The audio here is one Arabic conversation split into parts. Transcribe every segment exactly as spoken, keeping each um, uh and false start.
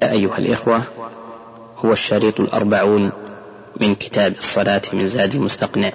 أيها الإخوة، هو الشريط الأربعون من كتاب الصلاة من زاد المستقنع.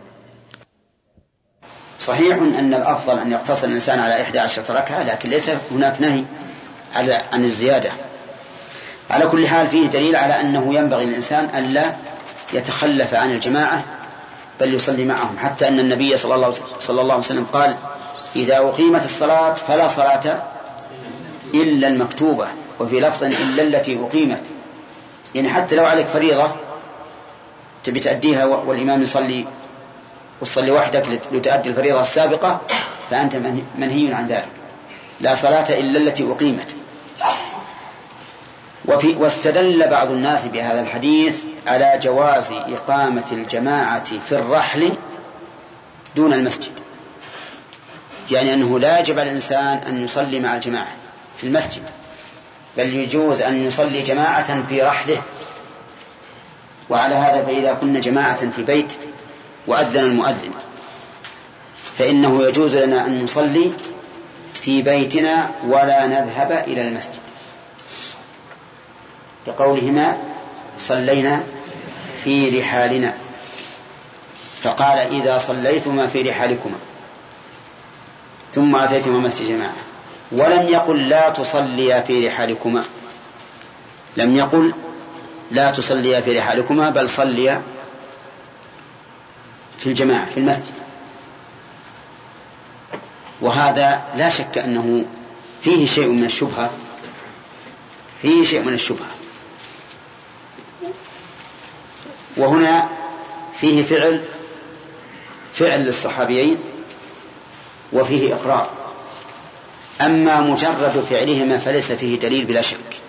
صحيح أن الأفضل أن يقتصر الإنسان على إحدى عشرة ركعة، لكن ليس هناك نهي على عن الزيادة. على كل حال فيه دليل على أنه ينبغي للإنسان ألا يتخلف عن الجماعة بل يصلي معهم، حتى أن النبي صلى الله عليه وسلم قال: إذا أقيمت الصلاة فلا صلاة إلا المكتوبة، وفي لفظ إلا التي أقيمت. يعني حتى لو عليك فريضة تبي تأديها والإمام يصلي وتصلي وحدك لتأدي الفريضة السابقة فأنت منهي عن ذلك، لا صلاة إلا التي أقيمت. وفي واستدل بعض الناس بهذا الحديث على جواز إقامة الجماعة في الرحل دون المسجد، يعني أنه لا يجب على الإنسان أن يصلي مع الجماعة في المسجد، بل يجوز أن يصلي جماعة في رحله. وعلى هذا فإذا كنا جماعة في بيت وأذن المؤذن فإنه يجوز لنا أن نصلي في بيتنا ولا نذهب إلى المسجد، كقولهما: صلينا في رحالنا. فقال: إذا صليتما في رحالكما ثم أتيتما مسجد جماعة. ولم يقل لا تصليا في رحالكما، لم يقل لا تصليا في رحالكما، بل صليا في الجماعة في المسجد. وهذا لا شك أنه فيه شيء من الشبهة فيه شيء من الشبهة وهنا فيه فعل فعل للصحابيين وفيه إقرار. أما مجرد فعلهما فليس فيه دليل بلا شك،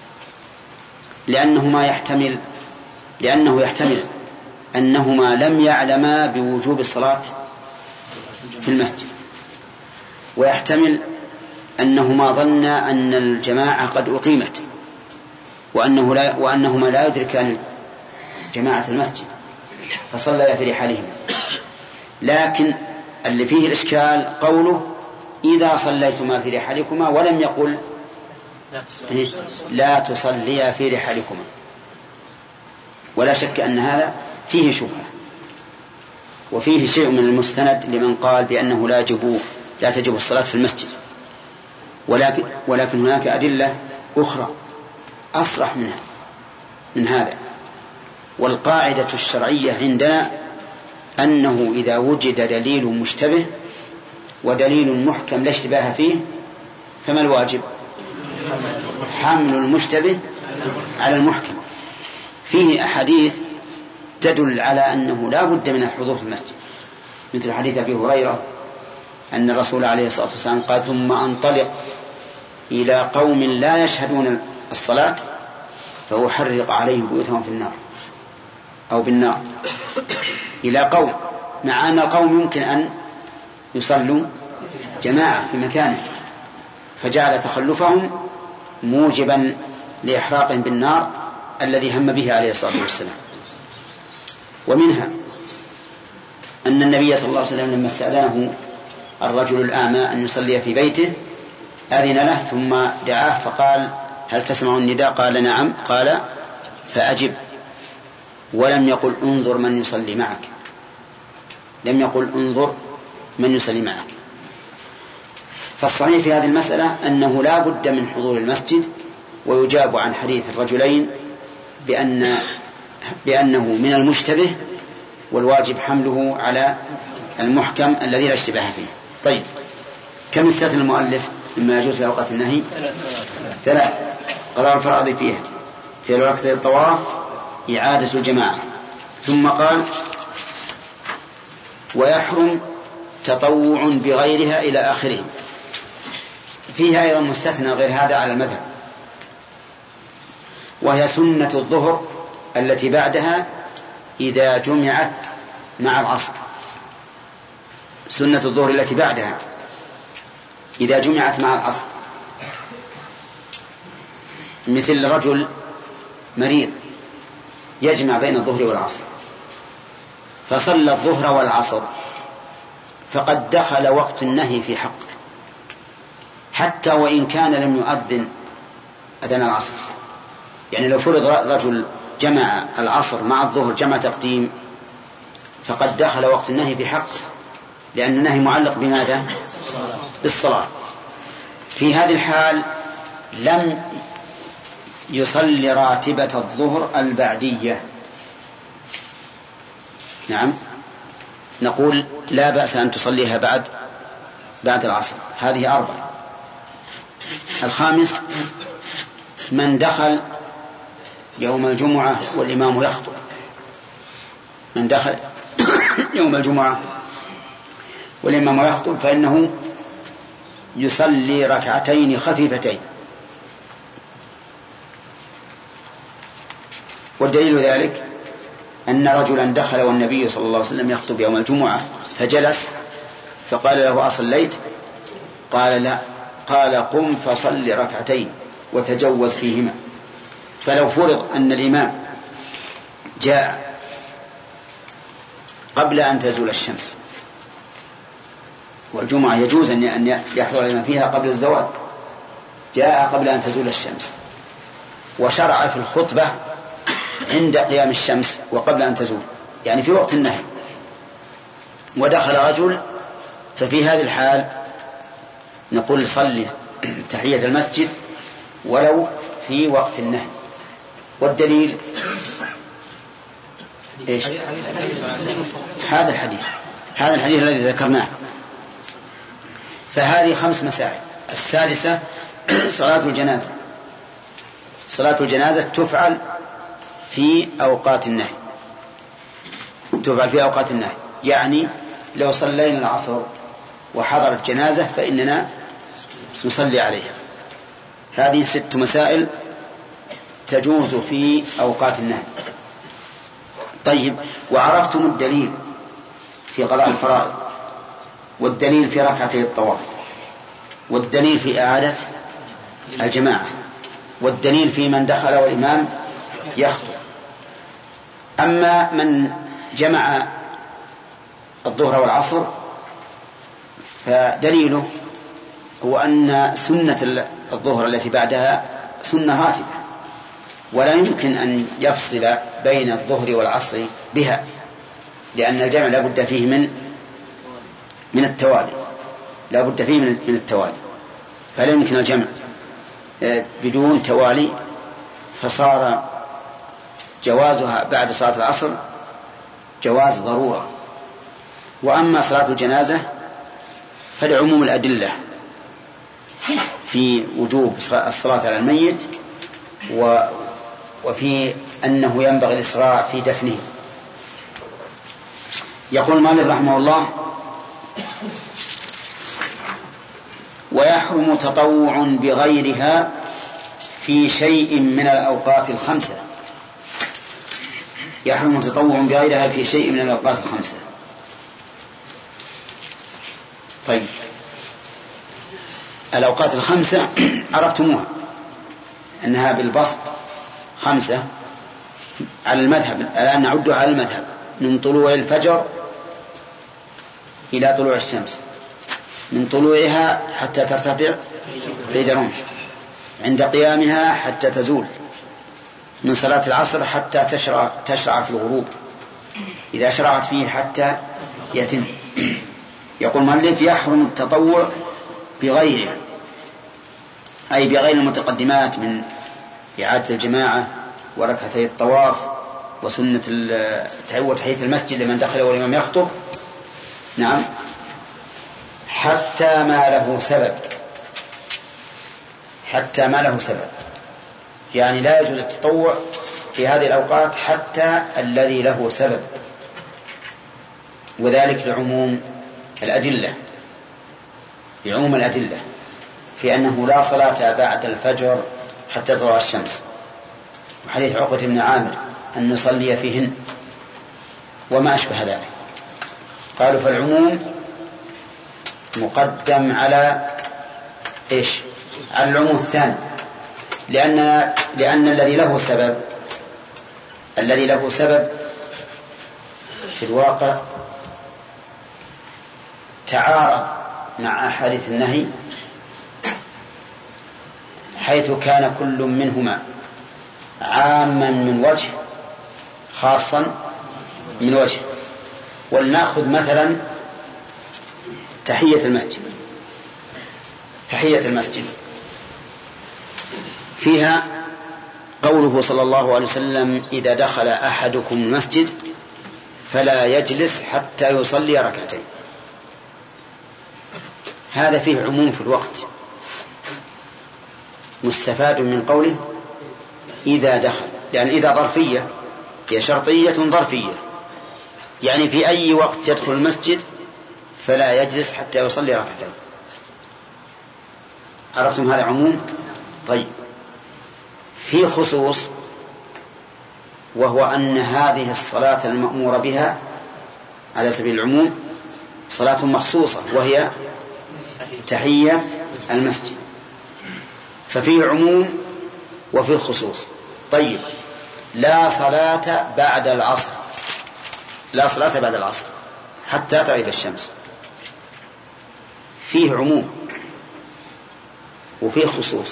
لأنهما يحتمل لأنه يحتمل أنهما لم يعلما بوجوب الصلاة في المسجد، ويحتمل أنهما ظنا أن الجماعة قد أقيمت وأنه لا وأنهما لا يدركان جماعة المسجد فصليا في رحالهما. لكن اللي فيه الإشكال قوله: إذا صليتما في رحالكما، ولم يقل لا تصليا في رحالكما. ولا شك أن هذا فيه شبهة وفيه شيء من المستند لمن قال بأنه لا يجب لا تجب الصلاة في المسجد. ولكن ولكن هناك أدلة أخرى أصرح منها من هذا. والقاعدة الشرعية عندنا أنه إذا وجد دليل مشتبه ودليل محكم لا اشتباه فيه فما الواجب؟ حمل المشتبه على المحكم. فيه أحاديث تدل على أنه لا بد من الحضور في المسجد، مثل حديث أبي هريرة أن الرسول عليه الصلاة والسلام قال: ثم أنطلق إلى قوم لا يشهدون الصلاة فأحرق عليهم بيوتهم في النار أو بالنار. إلى قوم، مع أن القوم يمكن أن يصلوا جماعة في مكانه، فجعل تخلفهم موجبا لإحراقهم بالنار الذي هم به عليه الصلاة والسلام. ومنها أن النبي صلى الله عليه وسلم لما استأذنه الرجل الأعمى أن يصلي في بيته أذن له ثم دعاه فقال: هل تسمع النداء؟ قال: نعم. قال: فأجب. ولم يقل: انظر من يصلي معك، لم يقل: انظر من يصلي معك. فالصحيح في هذه المسألة أنه لا بد من حضور المسجد، ويجاب عن حديث الرجلين بأن بأنه من المشتبه والواجب حمله على المحكم الذي لا اشتباه فيه. طيب، كم استثنى المؤلف مما يجوز في أوقات النهي؟ ثلاث. قضاء الفرائض فيها، في الوقت الطواف، إعادة الجماعة. ثم قال: ويحرم تطوع بغيرها إلى آخره. فيها أيضا مستثنى غير هذا على المذهب، وهي سنة الظهر التي بعدها إذا جمعت مع العصر. سنة الظهر التي بعدها إذا جمعت مع العصر، مثل رجل مريض يجمع بين الظهر والعصر فصلى الظهر والعصر فقد دخل وقت النهي في حقه، حتى وإن كان لم يؤذن أذان العصر، يعني لو فرض رجل جمع العصر مع الظهر جمع تقديم فقد دخل وقت النهي بحقه، لأن النهي معلق بماذا؟ بالصلاة. في هذه الحال لم يصلي راتبة الظهر البعدية. نعم، نقول لا بأس أن تصليها بعد بعد العصر. هذه أربعة. الخامس من دخل يوم الجمعة والإمام يخطب، من دخل يوم الجمعة والإمام يخطب فإنه يصلي ركعتين خفيفتين. والدليل ذلك أن رجلا دخل والنبي صلى الله عليه وسلم يخطب يوم الجمعة فجلس فقال له أصليت؟ قال لا. قال قم فصل ركعتين وتجوز فيهما. فلو فرض أن الإمام جاء قبل أن تزول الشمس، والجمعة يجوز أن يحضر الإمام فيها قبل الزوال، جاء قبل أن تزول الشمس وشرع في الخطبة عند قيام الشمس وقبل أن تزول، يعني في وقت النهي، ودخل رجل، ففي هذه الحال نقول صلي تحية المسجد ولو في وقت النهي. والدليل إيش؟ هذا الحديث هذا الحديث الذي ذكرناه. فهذه خمس مسائل. السادسة صلاة الجنازة. صلاة الجنازة تفعل في أوقات النهي، تفعل في أوقات النهي، يعني لو صلينا العصر وحضرت جنازة فإننا نصلي عليها. هذه ست مسائل تجوز في أوقات النهي. طيب، وعرفتم الدليل في قضاء الفرائض، والدليل في ركعتي الطواف، والدليل في إعادة الجماعة، والدليل في من دخل والإمام يخطب. أما من جمع الظهر والعصر فدليله هو أن سنة الظهر التي بعدها سنة راتبة، ولا يمكن أن يفصل بين الظهر والعصر بها، لأن الجمع لا بد فيه من من التوالي، لا بد فيه من التوالي، فلا يمكن الجمع بدون توالي، فصار جوازها بعد صلاة العصر جواز ضرورة. وأما صلاة الجنازة فلعموم الأدلة في وجوب الصلاة على الميت وفي أنه ينبغي الإسراع في دفنه. يقول مالك رحمه الله: ويحرم تطوع بغيرها في شيء من الأوقات الخمسة. يحرم تطوع بغيرها في شيء من الأوقات الخمسة. طيب، الأوقات الخمسة عرفتموها أنها بالبسط خمسة على المذهب، الآن نعدها على المذهب: من طلوع الفجر إلى طلوع الشمس، من طلوعها حتى ترتفع قيد رمح، عند قيامها حتى تزول، من صلاة العصر حتى تشرع, تشرع في الغروب، إذا شرعت فيه حتى يتم. يقول مؤلف: يحرم التطوع بغيره، أي بغير المتقدمات من إعادة الجماعة وركعتي الطواف وسنة وتحية المسجد لمن دخل والإمام يخطب. نعم، حتى ما له سبب، حتى ما له سبب، يعني لا يجوز التطوع في هذه الأوقات حتى الذي له سبب، وذلك لعموم الأدلة، لعموم الأدلة في أنه لا صلاة بعد الفجر حتى تطلع الشمس، وحديث عقبة بن عامر أن نصلي فيهن وما أشبه ذلك. قالوا فالعموم مقدم على إيش؟ على العموم الثاني، لأن لأن الذي له سبب الذي له سبب في الواقع تعارض مع أحاديث النهي، حيث كان كل منهما عاما من وجه خاصا من وجه. ولنأخذ مثلا تحية المسجد. تحية المسجد فيها قوله صلى الله عليه وسلم: إذا دخل أحدكم المسجد فلا يجلس حتى يصلي ركعتين. هذا فيه عموم في الوقت، مستفاد من قوله إذا دخل، يعني إذا ظرفية، هي شرطية ظرفية، يعني في أي وقت يدخل المسجد فلا يجلس حتى يصلي ركعتين. عرفتم هذا عموم؟ طيب، في خصوص، وهو أن هذه الصلاة المأمور بها على سبيل العموم صلاة مخصوصة، وهي تحية المسجد، ففيه عموم وفيه خصوص. طيب، لا صلاة بعد العصر، لا صلاة بعد العصر حتى تغيب الشمس، فيه عموم وفيه خصوص.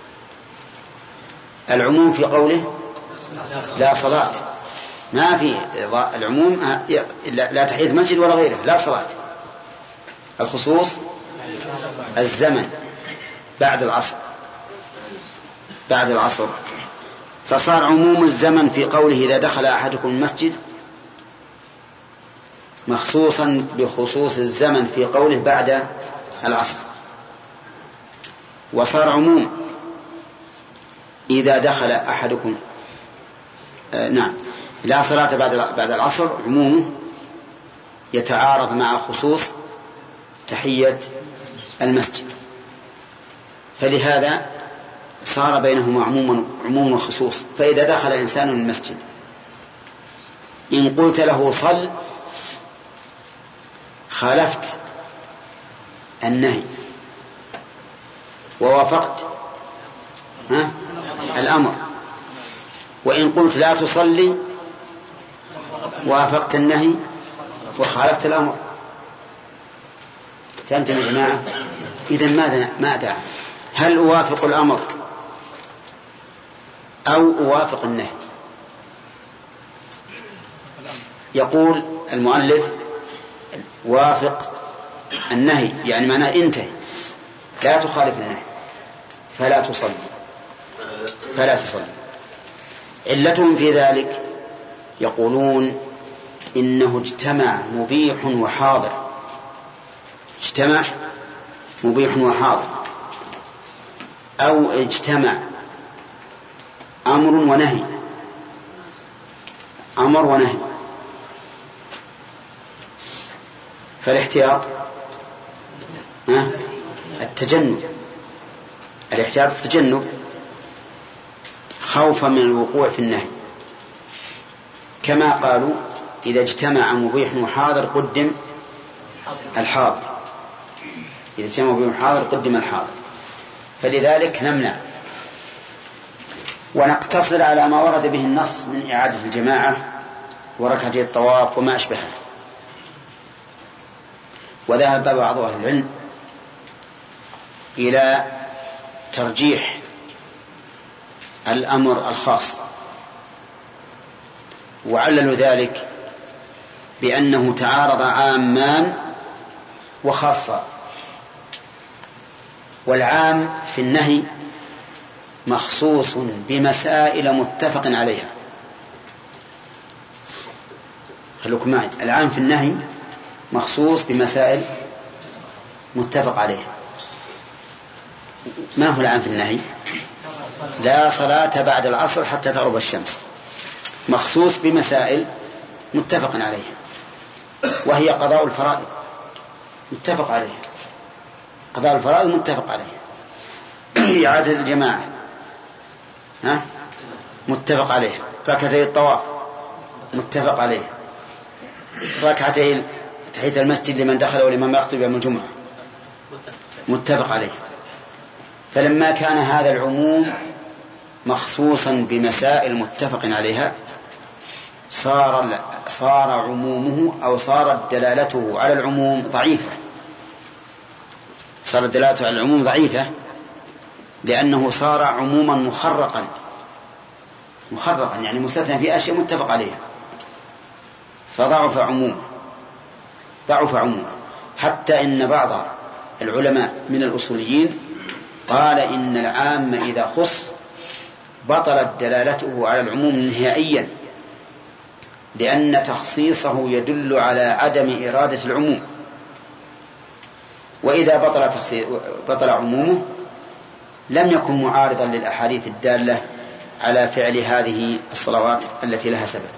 العموم في قوله لا صلاة، ما في العموم لا تحية مسجد ولا غيره، لا صلاة. الخصوص الزمن بعد العصر، بعد العصر، فصار عموم الزمن في قوله إذا دخل أحدكم المسجد مخصوصا بخصوص الزمن في قوله بعد العصر. وصار عموم إذا دخل أحدكم آه نعم لا صلاة بعد بعد العصر، عمومه يتعارض مع خصوص تحية المسجد، فلهذا صار بينهما عموم عموم وخصوص. فإذا دخل إنسان المسجد إن قلت له صل خالفت النهي ووافقت ها الأمر، وإن قلت لا تصلي وافقت النهي وخالفت الأمر. فهمتم يا جماعة؟ إذن ماذا ماذا هل أوافق الأمر أو أوافق النهي؟ يقول المؤلف وافق النهي، يعني معناه انتهي، لا تخالف النهي، فلا تصلي فلا تصلي. علتهم في ذلك يقولون إنه اجتمع مبيح وحاضر، اجتمع مبيح وحاضر، أو اجتمع أمر ونهي، أمر ونهي. فالاحتياط التجنب، الاحتياط التجنب خوفا من الوقوع في النهي، كما قالوا إذا اجتمع مبيح وحاضر قدم الحاضر، إذا اجتمع مبيح وحاضر قدم الحاضر. فلذلك نمنع ونقتصر على ما ورد به النص من إعادة الجماعة وركعتي الطواف وما أشبهه. وذهب بعض أهل العلم إلى ترجيح الأمر الخاص، وعللوا ذلك بأنه تعارض عامان وخاصة، والعام في النهي مخصوص بمسائل متفق عليها. خلوكم معي، العام في النهي مخصوص بمسائل متفق عليها. ما هو العام في النهي؟ لا صلاة بعد العصر حتى تغرب الشمس، مخصوص بمسائل متفق عليها، وهي قضاء الفرائض متفق عليها، قضاء الفرائض متفق عليها، إعادة الجماعة ها متفق عليها، ركعتي الطواف متفق عليها، ركعتي تحية المسجد لمن دخل ولمن يخطب يوم الجمعة متفق عليه. فلما كان هذا العموم مخصوصا بمسائل متفق عليها صار صار عمومه أو صارت دلالته على العموم ضعيفة، صارت دلالته على العموم ضعيفة لأنه صار عموما مخرقا مخرقا يعني مستثنى في أشياء متفق عليها، فضعف عمومه ضعف عمومه حتى إن بعض العلماء من الأصوليين قال إن العام إذا خص بطلت دلالته على العموم نهائيا، لأن تخصيصه يدل على عدم إرادة العموم، وإذا بطل, بطل عمومه لم يكن معارضا للأحاديث الدالة على فعل هذه الصلوات التي لها سبب.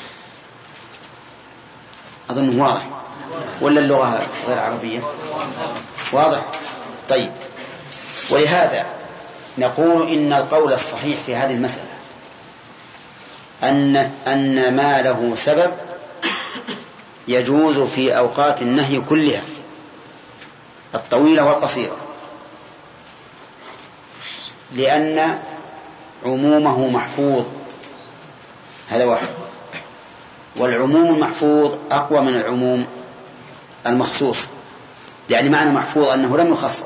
أظنه واضح ولا اللغة غير عربية؟ واضح. طيب، ولهذا نقول إن القول الصحيح في هذه المسألة أن أن ما له سبب يجوز في أوقات النهي كلها الطويلة والقصيرة، لأن عمومه محفوظ، هذا واحد، والعموم المحفوظ أقوى من العموم المخصوص، يعني معنى محفوظ أنه لم يخصص،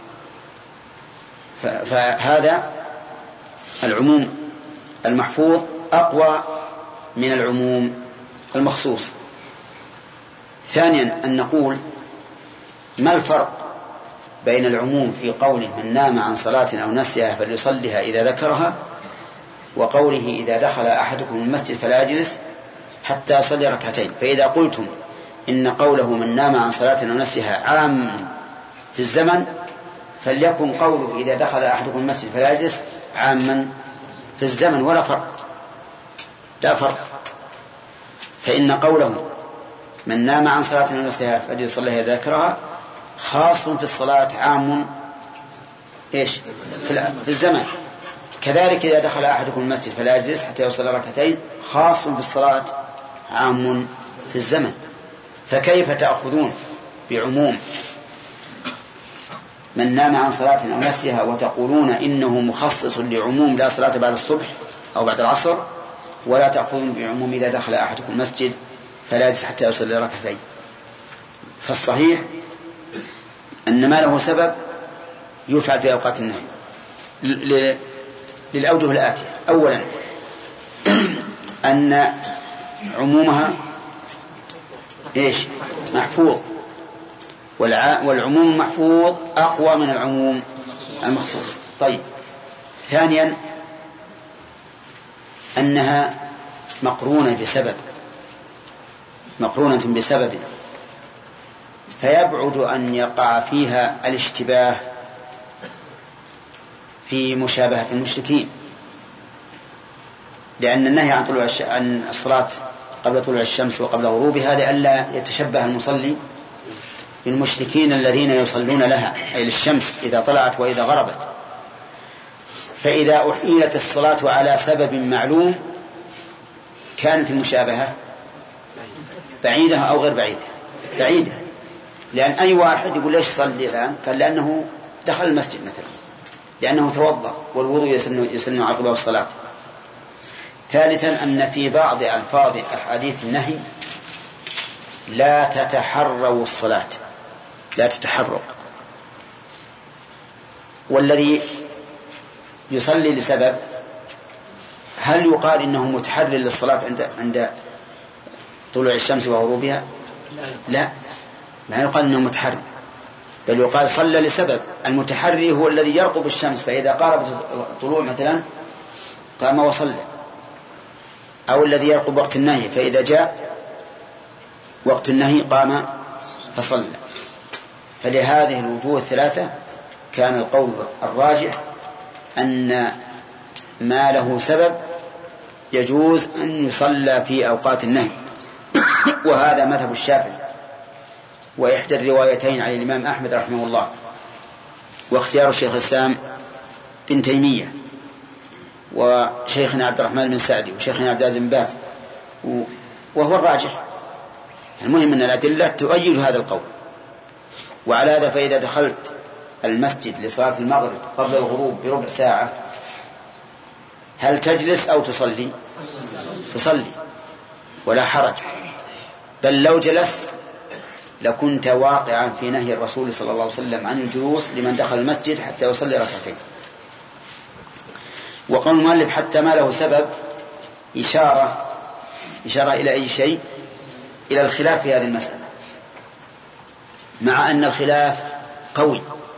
فهذا العموم المحفوظ أقوى من العموم المخصوص. ثانيا أن نقول ما الفرق بين العموم في قوله من نام عن صلاة أو نسيها فليصلها إذا ذكرها، وقوله إذا دخل أحدكم المسجد فلا يجلس حتى يصلي ركعتين؟ فإذا قلتم إن قوله من نام عن صلاة أو نسيها عام في الزمن، فليكن قوله إذا دخل أحدكم المسجد فلا يجلس عاما في الزمن، ولا فرق، لا فرق. فإن قوله من نام عن صلاة أو نسيها فليصلها إذا ذكرها خاص في الصلاة، عام إيش في الزمن. كذلك إذا دخل أحدكم المسجد فلا يجلس حتى يصلي ركعتين خاص في الصلاة، عام في الزمن. فكيف تأخذون بعموم من نام عن صلاة أو نسيها وتقولون إنه مخصص لعموم لا صلاة بعد الصبح أو بعد العصر، ولا تأخذون بعموم إذا دخل أحدكم المسجد فلا يجلس حتى يصلي ركعتين؟ فالصحيح أن ما له سبب يفعل في أوقات النهي للأوجه الآتية. أولا أن عمومها إيش محفوظ، والعموم المحفوظ أقوى من العموم المخصوص. طيب، ثانيا أنها مقرونة بسبب مقرونة بسبب فيبعد أن يقع فيها الاشتباه في مشابهة المشركين، لأن النهي عن طلوع عن الصلاة قبل طلوع الشمس وقبل غروبها لئلا يتشبه المصلي بالمشركين الذين يصلون لها، أي للشمس إذا طلعت وإذا غربت. فإذا أحيلت الصلاة على سبب معلوم كانت المشابهة بعيدة أو غير بعيدة؟ بعيدة، لأن أي واحد يقول ليش صلي الآن؟ قال لأنه دخل المسجد مثلا، لأنه توضأ والوضوء يسن, يسن عقبه الصلاة. ثالثا أن في بعض ألفاظ أحاديث النهي لا تتحروا الصلاة، لا تتحروا، والذي يصلي لسبب هل يقال إنه متحرر للصلاة عند عند طلوع الشمس وغروبها؟ لا، ما يقال إنه متحرر، بل يقال صلى لسبب. المتحري هو الذي يرقب الشمس، فإذا قاربت الطلوع مثلا قام وصلى، أو الذي يرقب وقت النهي فإذا جاء وقت النهي قام فصلى. فلهذه الوجوه الثلاثة كان القول الراجح أن ما له سبب يجوز أن يصلى في أوقات النهي، وهذا مذهب الشافعي وإحدى الروايتين عن الإمام أحمد رحمه الله، واختيار الشيخ الإسلام بن تيمية وشيخنا عبد الرحمن بن سعدي وشيخنا عبد العزيز بن باز، وهو الراجح. المهم أن الأدلة تؤيد هذا القول. وعلى هذا فإذا دخلت المسجد لصلاة المغرب قبل الغروب بربع ساعة هل تجلس أو تصلي؟ تصلي ولا حرج، بل لو جلس لكنت واقعا في نهي الرسول صلى الله عليه وسلم عن الجلوس لمن دخل المسجد حتى يصلي ركعتين. وقول المؤلف حتى ما له سبب إشارة إشارة إلى أي شيء؟ إلى الخلاف في هذه المسألة، مع أن الخلاف قوي.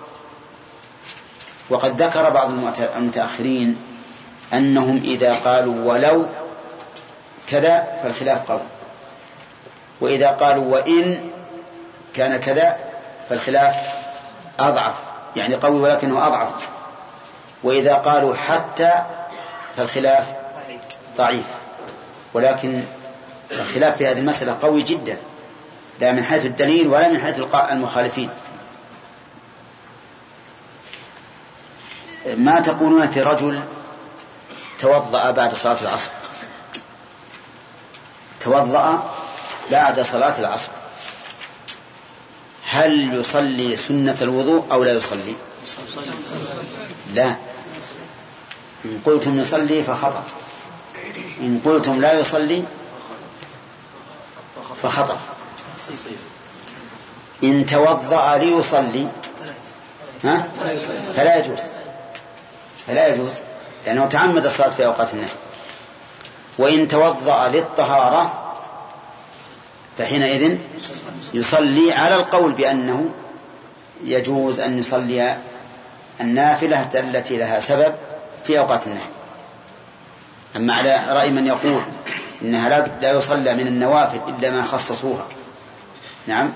وقد ذكر بعض المتأخرين أنهم إذا قالوا ولو كذا فالخلاف قوي، وإذا قالوا وإن كان كذا فالخلاف أضعف، يعني قوي ولكنه أضعف، وإذا قالوا حتى فالخلاف ضعيف. ولكن الخلاف في هذه المسألة قوي جدا، لا من حيث الدليل ولا من حيث المخالفين. ما تقولون في رجل توضأ بعد صلاة العصر، توضأ بعد صلاة العصر، هل يصلي سنة الوضوء أو لا يصلي؟ لا. إن قلتم يصلي فخطأ، إن قلتم لا يصلي فخطأ. إن توضأ ليصلي ها؟ فلا يجوز، فلا يجوز لأنه تعمد الصلاة في أوقات النهي. وإن توضأ للطهارة فحينئذ يصلي على القول بأنه يجوز أن يصلي النافلة التي لها سبب في أوقات النهي. أما على رأي من يقول إنها لا يصلى من النوافل إلا ما خصصوها، نعم،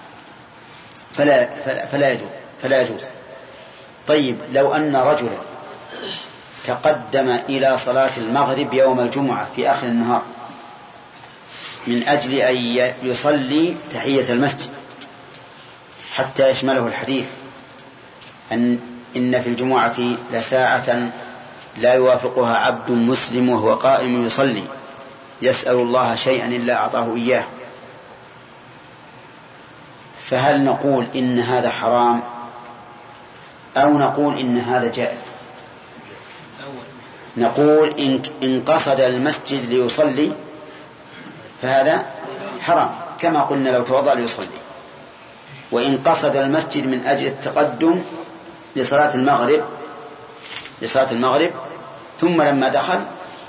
فلا, فلا, فلا يجوز فلا يجوز. طيب، لو أن رجلا تقدم إلى صلاة المغرب يوم الجمعة في آخر النهار من أجل أن يصلي تحية المسجد حتى يشمله الحديث أن إن في الجمعة لساعة لا يوافقها عبد مسلم وهو قائم يصلي يسأل الله شيئا إلا أعطاه إياه، فهل نقول إن هذا حرام أو نقول إن هذا جائز؟ نقول إن قصد المسجد ليصلي فهذا حرام كما قلنا لو توضأ ليصلي. وإن قصد المسجد من أجل التقدم لصلاة المغرب لصلاة المغرب ثم لما دخل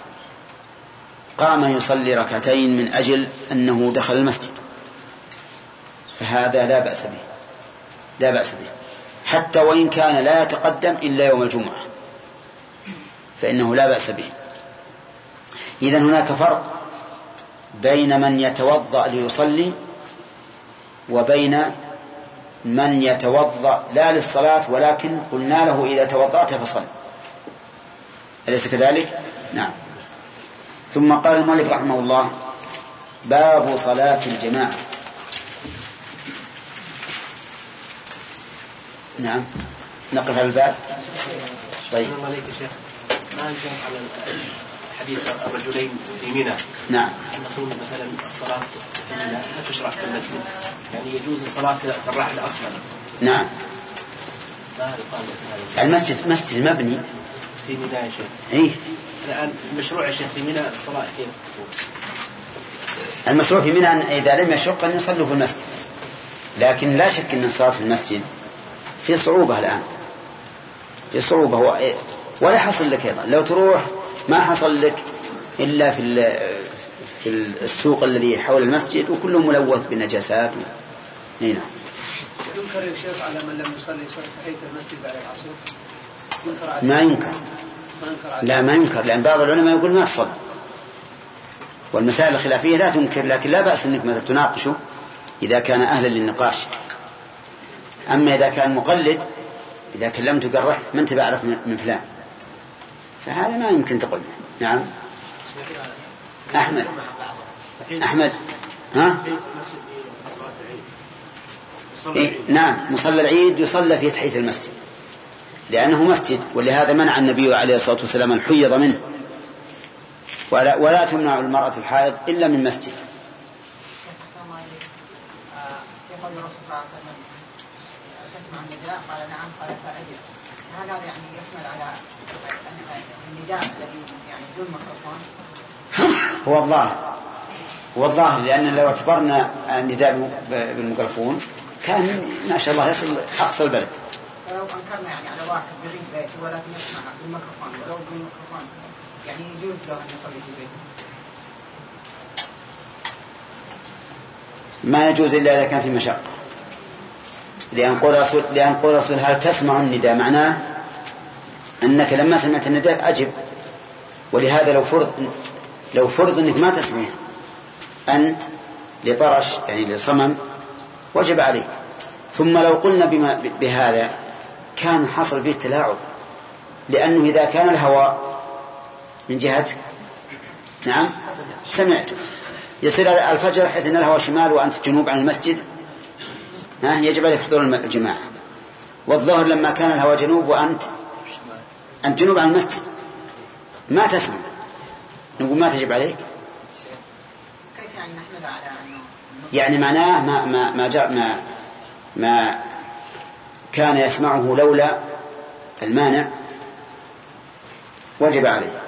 قام يصلي ركعتين من أجل أنه دخل المسجد، فهذا لا بأس به، لا بأس به حتى وإن كان لا يتقدم إلا يوم الجمعة فإنه لا بأس به. إذن هناك فرق بين من يتوضأ ليصلي وبين من يتوضأ لا للصلاة ولكن قلنا له إذا توضأت فصل، أليس كذلك؟ نعم. ثم قال المؤلف رحمه الله: باب صلاة الجماعة. نعم، نقف على الباب. طيب، ما نجم على حديث الرجلين في منى. نعم. نقول مثلا الصلاة في منى لا تشرع في المسجد، يعني يجوز الصلاة في الراحل أصلا. نعم. المسجد مسجد مبني في منى يا شيخ. إيه؟ الآن المشروع يا شيخ في منى الصلاة كيف؟ المشروع في منى إذا لم يشق أن يصلوا في المسجد، لكن لا شك أن الصلاة في المسجد في صعوبة الآن، في صعوبة هو ولا حصل لك أيضا لو تروح ما حصل لك إلا في في السوق الذي حول المسجد وكله ملوث بالنجاسات. هنا ينكر يا شيخ على من لم يصلي صلاة تحية المسجد بعد العصر؟ ما ينكر، لا ما ينكر، لأن بعض العلماء يقول ما تصلي، والمسائل الخلافية لا تنكر، لكن لا بأس أنك مثلا تناقشه إذا كان أهلا للنقاش. أما إذا كان مقلد، إذا كلمت قرح ما أنت بعرف من فلان، فهذا ما يمكن تقول. نعم. أحمد أحمد ها إيه؟ نعم، مصلى العيد يصلى في تحية المسجد لأنه مسجد، ولهذا منع النبي عليه الصلاة والسلام الحيض منه، ولا, ولا تمنع المرأة الحائض إلا من مسجد. يقول الرسول صلى الله عليه وسلم: تسمع النداء؟ قال: نعم. قال: فأجب. هل هذا يعني يحمل على النداء الذي يعني بدون ميكروفون؟ هو الظاهر هو الظاهر لأن لو اعتبرنا النداء بالميكروفون كان ما شاء الله يصل أقصى البلد. ولو أنكرنا يعني على واحد يغيب بيته ولكن يسمع بالميكروفون ولو بالميكروفون يعني يجوز له أن يصلي في بيته؟ ما يجوز إلا إذا كان في مشقة، لأن قول رسول لأن قول رسول هل تسمع النداء معناه أنك لما سمعت النداء أجب. ولهذا لو فرض لو فرض أنك ما تسمع أنت لطرش يعني لصمم وجب عليك. ثم لو قلنا بما بهذا كان حصل فيه تلاعب، لأنه إذا كان الهواء من جهتك نعم سمعته يصير الفجر حيث أن الهواء شمال وأنت جنوب عن المسجد ها يجب عليك حضور الجماعة. والظهر لما كان الهواء جنوب وأنت أنت جنوب عن المسجد ما تسمع، نقول ما تجب عليك. كيف يعني نحمل على أنه يعني معناه ما ما ما جاء ما ما كان يسمعه لولا المانع وجب عليه.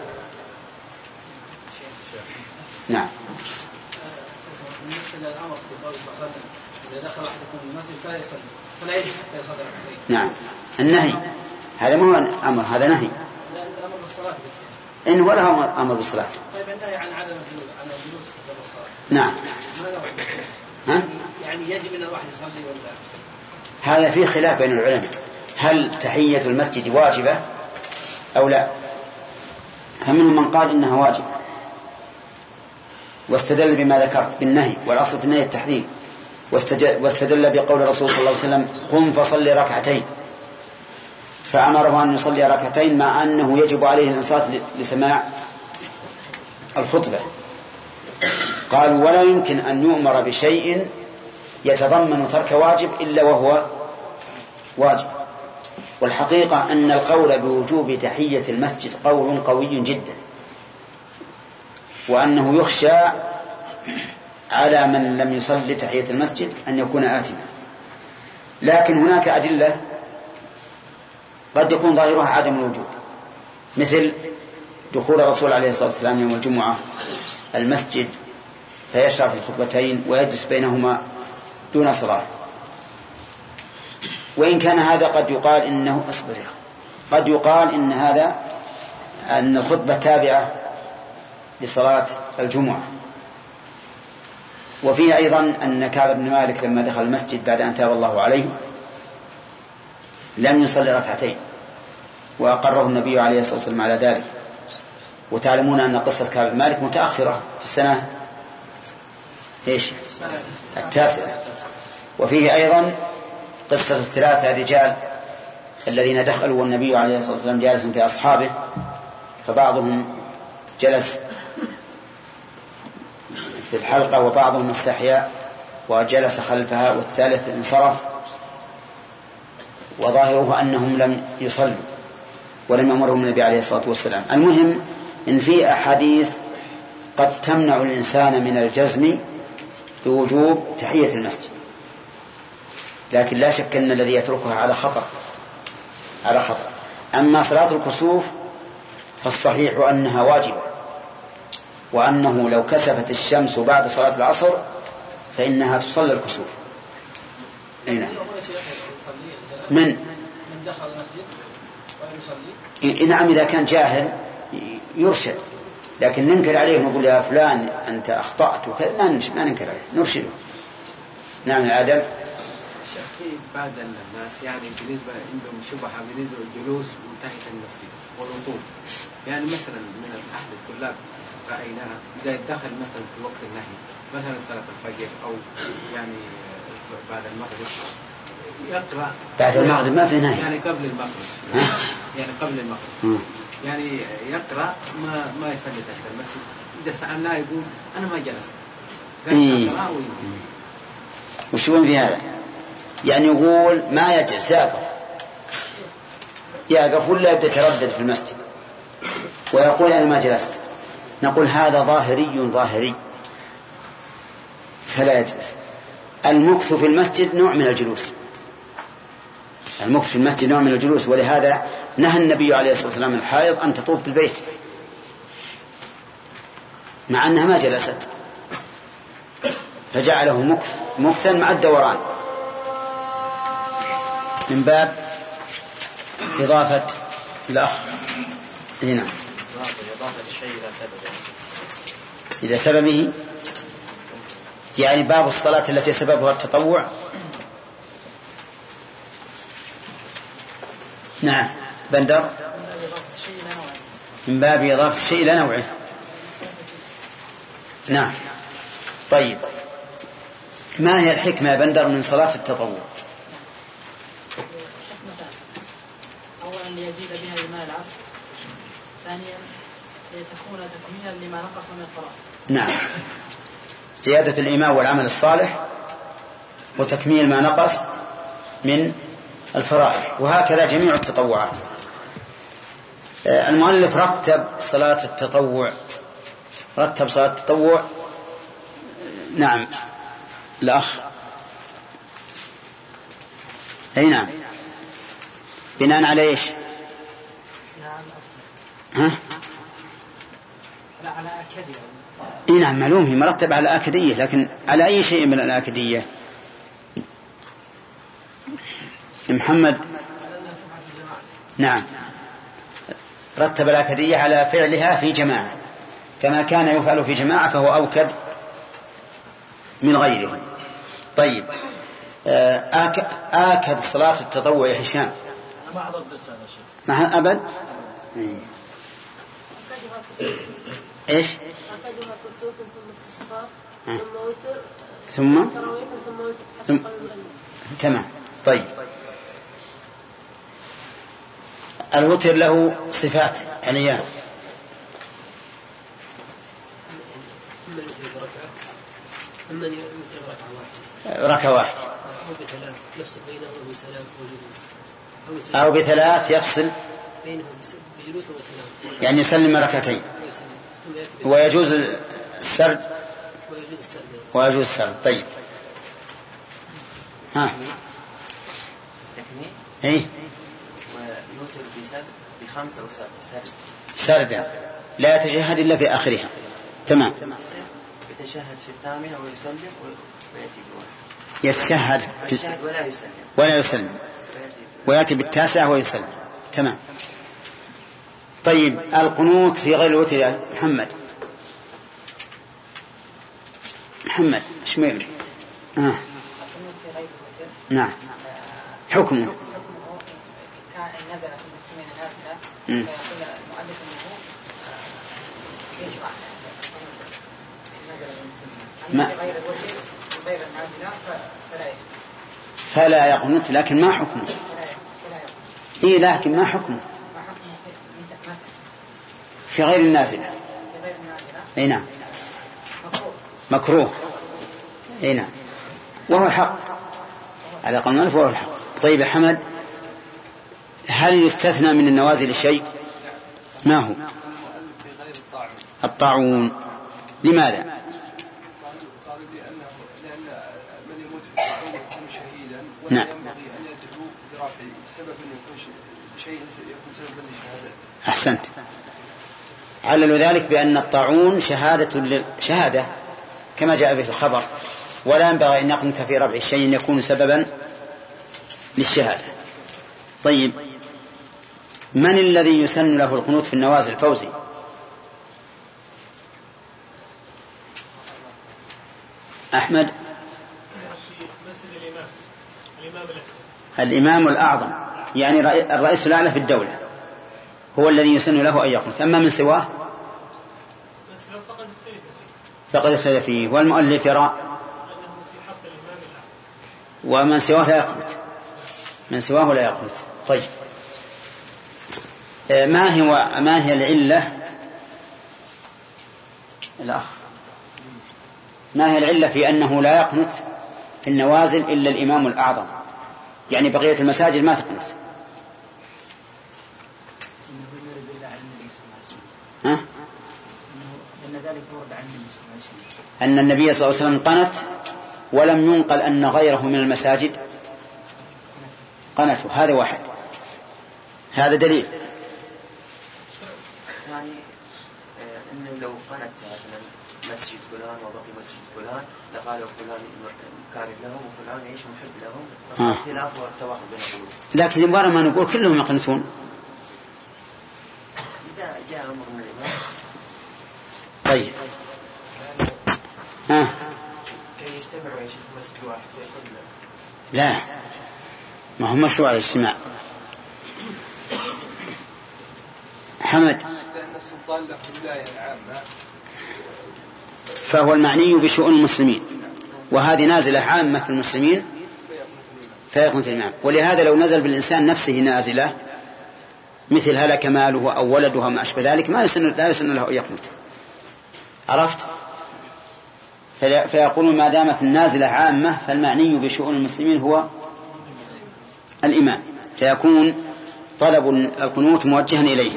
نعم. بالنسبة للأمر في قوله صلى الله عليه وسلم إذا دخل أحدكم المسجد فلا يصلي فلا يجب حتى يصلي ركعتين. نعم النهي هذا مو أمر، هذا نهي. لا الأمر بالصلاة إن ولا أمر أمر بالصلاة. طيب النهي عن عدم الجلوس عن الجلوس قبل الصلاة. نعم. ها؟ يعني يجب أن الواحد يصلي ولا؟ هذا فيه خلاف بين العلماء، هل تحية المسجد واجبة أو لا؟ فمنهم من قال إنها واجبة واستدل بما ذكرت بالنهي، والأصل في النهي التحريم، واستدل بقول الرسول صلى الله عليه وسلم قم فصلي ركعتين، فأمره أن يصلي ركعتين مع أنه يجب عليه الإنصات لسماع الخطبة. قالوا ولا يمكن أن يؤمر بشيء يتضمن ترك واجب إلا وهو واجب. والحقيقة أن القول بوجوب تحية المسجد قول قوي جدا، وأنه يخشى على من لم يصلي تحية المسجد أن يكون آثما. لكن هناك أدلة قد يكون ظاهرها عدم الوجوب، مثل دخول الرسول عليه الصلاة والسلام يوم الجمعة المسجد فيشرع في الخطبتين ويجلس بينهما دون صلاة. وإن كان هذا قد يقال إنه أصبر قد يقال إن هذا أن الخطبة تابعة لصلاة الجمعة. وفيه أيضا أن كعب بن مالك لما دخل المسجد بعد أن تاب الله عليه لم يصلي ركعتين، وأقره النبي عليه الصلاة والسلام على ذلك. وتعلمون أن قصة كعب بن مالك متأخرة في السنة إيش التاسعة. وفيه أيضا قصة الثلاثة رجال الذين دخلوا والنبي عليه الصلاة والسلام جالس في أصحابه، فبعضهم جلس في الحلقة وبعضهم استحيا وجلس خلفها والثالث انصرف، وظاهره أنهم لم يصلوا ولم يأمرهم النبي عليه الصلاة والسلام. المهم إن في أحاديث قد تمنع الإنسان من الجزم بوجوب تحية المسجد، لكن لا شك أن الذي يتركها على خطر على خطر. أما صلاة الكسوف فالصحيح أنها واجبة، وأنه لو كسفت الشمس بعد صلاة العصر فإنها تصلي الكسوف. أين من من دخل المسجد ويصلي؟ نعم إذا كان جاهل يرشد، لكن ننكر عليه ونقول يا فلان أنت أخطأت وكذا ما ننكر عليه، نرشده. نعم يا آدم. في بعض الناس يعني بالنسبة عندهم شبهة بالنسبة للجلوس وتحت المسجد والوقوف، يعني مثلا من أحد الطلاب رأيناها إذا دخل مثلا في وقت النهي مثلا صلاة الفجر أو يعني بعد المغرب يقرأ بعد المغرب ما في نهي، يعني قبل المغرب يعني قبل المغرب يعني يقرأ ما ما يصلي تحت المسجد. إذا سألناه يقول أنا ما جلست. إيه. وش يقول في هذا؟ يعني يقول ما يجلس يقف يقف ولا يبدأ يتردد في المسجد ويقول أنا ما جلست. نقول هذا ظاهري ظاهري فلا يجلس. المكث في المسجد نوع من الجلوس، المكث في المسجد نوع من الجلوس، ولهذا نهى النبي عليه الصلاة والسلام الحائض أن تطوف بالبيت مع أنها ما جلست، فجعله مكث مكثا مع الدوران من باب إضافة الأخ. هنا إذا سببه يعني باب الصلاة التي سببها التطوع. نعم بندر من باب إضافة الشيء إلى نوعه. نعم طيب ما هي الحكمة يا بندر من صلاة التطوع؟ أولا ليزيد بها إيمان العبد، ثانيا لتكون تكميلا لما نقص من الفرائض. نعم زيادة الإيمان والعمل الصالح وتكميل ما نقص من الفرائض، وهكذا جميع التطوعات. المؤلف رتب صلاة التطوع رتب صلاة التطوع. نعم الأخ أي نعم بناء على إيش؟ ها؟ على أكدية. إيه نعم معلوم هي مرتب على الآكدية، لكن على أي شيء من الآكدية؟ محمد نعم رتب الآكدية على فعلها في جماعة، كما كان يفعل في جماعة فهو أوكد من غيره. طيب آك... آكد صلاة التطوع يا هشام ما أحضر درس هذا الشيء ما أبد. إيه. إيش أكدها كسوف ثم استصغار ثم وتر ثم تراويح ثم وتر ثم حسب المؤلف. تمام. طيب الوتر له صفات عليان. ركعة واحد أو بثلاث يفصل يعني يسلم ركعتين ويجوز السرد ويجوز السرد. طيب ها ايه ويوتر بسرد بخمسة أو سرد سردا لا يتشهد إلا في آخرها. تمام يتشهد في الثامنة ويسلم ويأتي بواحد يتشهد يتشهد ولا يسلم ولا يسلم ويأتي بالتاسعة ويسلم. تمام. طيب القنوت في غير الوتر يا محمد محمد ايش ما يمري؟ آه. نعم حكمه كان نزل في المسلمين نازلة فيقول المؤلف أنه يشرع نزل المسلمين غير الوتر غير النازلة فلا يشرع فلا يقنط. لكن ما حكمه؟ إيه لكن ما حكمه في غير النازلة؟ أي نعم مكروه. أي نعم وهو الحق على قول وهو الحق. طيب يا حمد هل يستثنى من النوازل شيء؟ ما هو؟ الطاعون. لماذا؟ نعم أحسنت. عللوا ذلك بأن الطاعون شهادة شهادة كما جاء به الخبر، ولا ينبغي أن يقنط في ربع الشيء يكون سببا للشهادة. طيب من الذي يسن له القنوت في النوازل؟ فوزي أحمد الإمام الأعظم يعني الرئيس الأعلى في الدولة هو الذي يسن له أن يقنط. أما من سواه فقد اختلف فيه، والمؤلف يرى ومن سواه لا يقنط من سواه لا يقنط. طيب ما هي ما هي العلة الأخ ما هي العلة في أنه لا يقنط في النوازل إلا الإمام الأعظم؟ يعني بقية المساجد ما تقنط. ها؟ أن النبي صلى الله عليه وسلم قنت ولم ينقل أن غيره من المساجد قنته. هذا واحد، هذا دليل. يعني إنه لو قنت مثلا مسجد فلان وبقي مسجد فلان لقالوا فلان كاره لهم وفلان يعيش محب لهم فصار خلاف وارتواح بين القلوب. لكن مبارا ما نقول كلهم يقنتون. إذا جاء أمر من الإمام طيب ها كي يجتمعوا يا شيخ مسجد واحد فيكون لا، ما هو مشروع الاجتماع. حمد. فهو المعني بشؤون المسلمين، وهذه نازلة عامة في المسلمين فيكون في الإمام. ولهذا لو نزل بالإنسان نفسه نازلة مثل هلك ماله أو ولدها ما أشبه ذلك ما يسن لا يسن له أن يقنت. عرفت؟ فيقول ما دامت النازلة عامة فالمعني بشؤون المسلمين هو الإمام، فيكون طلب القنوت موجها إليه.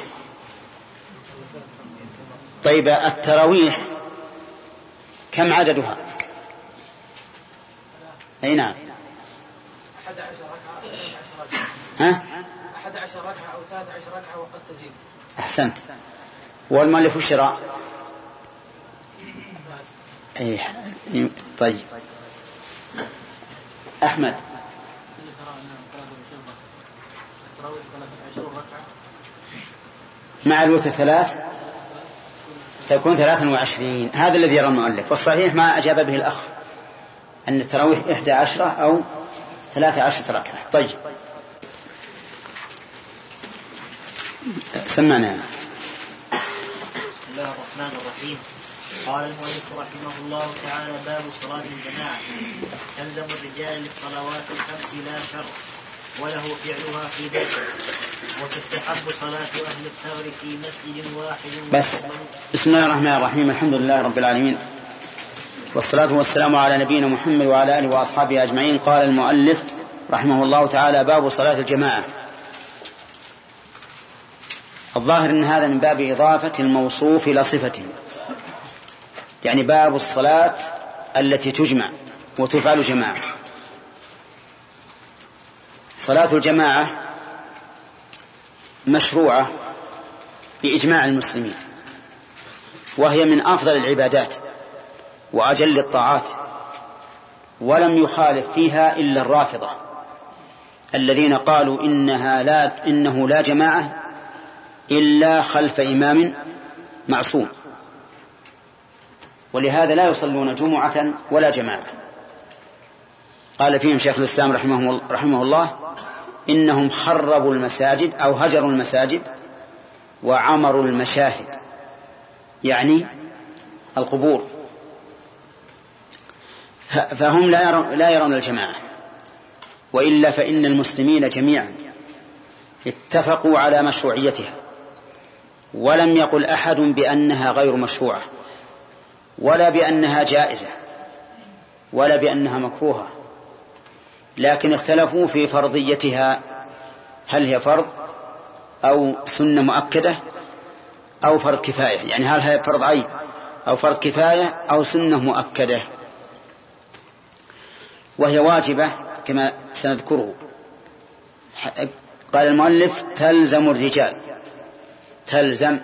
طيب التراويح كم عددها؟ أي نعم. أحد عشر ركعة ها؟ أحد عشر ركعة أو ثلاث عشر ركعة وقد تزيد. أحسنت. والمؤلف الشراء؟ أي طيب. أحمد. مع الوتر ثلاث تكون ثلاثا وعشرين. هذا الذي يرى المؤلف، والصحيح ما أجاب به الأخ أن التراويح إحدى عشرة أو ثلاثة عشرة ركعة. طيب سمعنا. بسم الله الرحمن الرحيم. قال المؤلف رحمه الله تعالى: باب صلاة الجماعة. تلزم الرجال للصلوات الخمس لا شرط، وله فعلها في بيته، وتستحب صلاة أهل الثغر في مسجد واحد. بس بسم الله الرحمن الرحيم. الحمد لله رب العالمين، والصلاة والسلام على نبينا محمد وعلى آله وأصحابه أجمعين. قال المؤلف رحمه الله تعالى: باب صلاة الجماعة. الظاهر أن هذا من باب إضافة الموصوف إلى صفته، يعني باب الصلاة التي تجمع وتفعل جماعة. صلاة الجماعة مشروعة بإجماع المسلمين، وهي من أفضل العبادات وأجل الطاعات، ولم يخالف فيها إلا الرافضة الذين قالوا إنها لا إنه لا جماعة إلا خلف إمام معصوم، ولهذا لا يصلون جمعة ولا جماعة. قال فيهم شيخ الإسلام رحمه, رحمه الله: إنهم خربوا المساجد أو هجروا المساجد وعمروا المشاهد، يعني القبور، فهم لا يرون, لا يرون الجماعة. وإلا فإن المسلمين جميعا اتفقوا على مشروعيتها، ولم يقل أحد بأنها غير مشروعة، ولا بأنها جائزة، ولا بأنها مكروهة، لكن اختلفوا في فرضيتها، هل هي فرض أو سنة مؤكدة أو فرض كفاية، يعني هل هي فرض عين أو فرض كفاية أو سنة مؤكدة. وهي واجبة كما سنذكره. قال المؤلف: تلزم الرجال. تلزم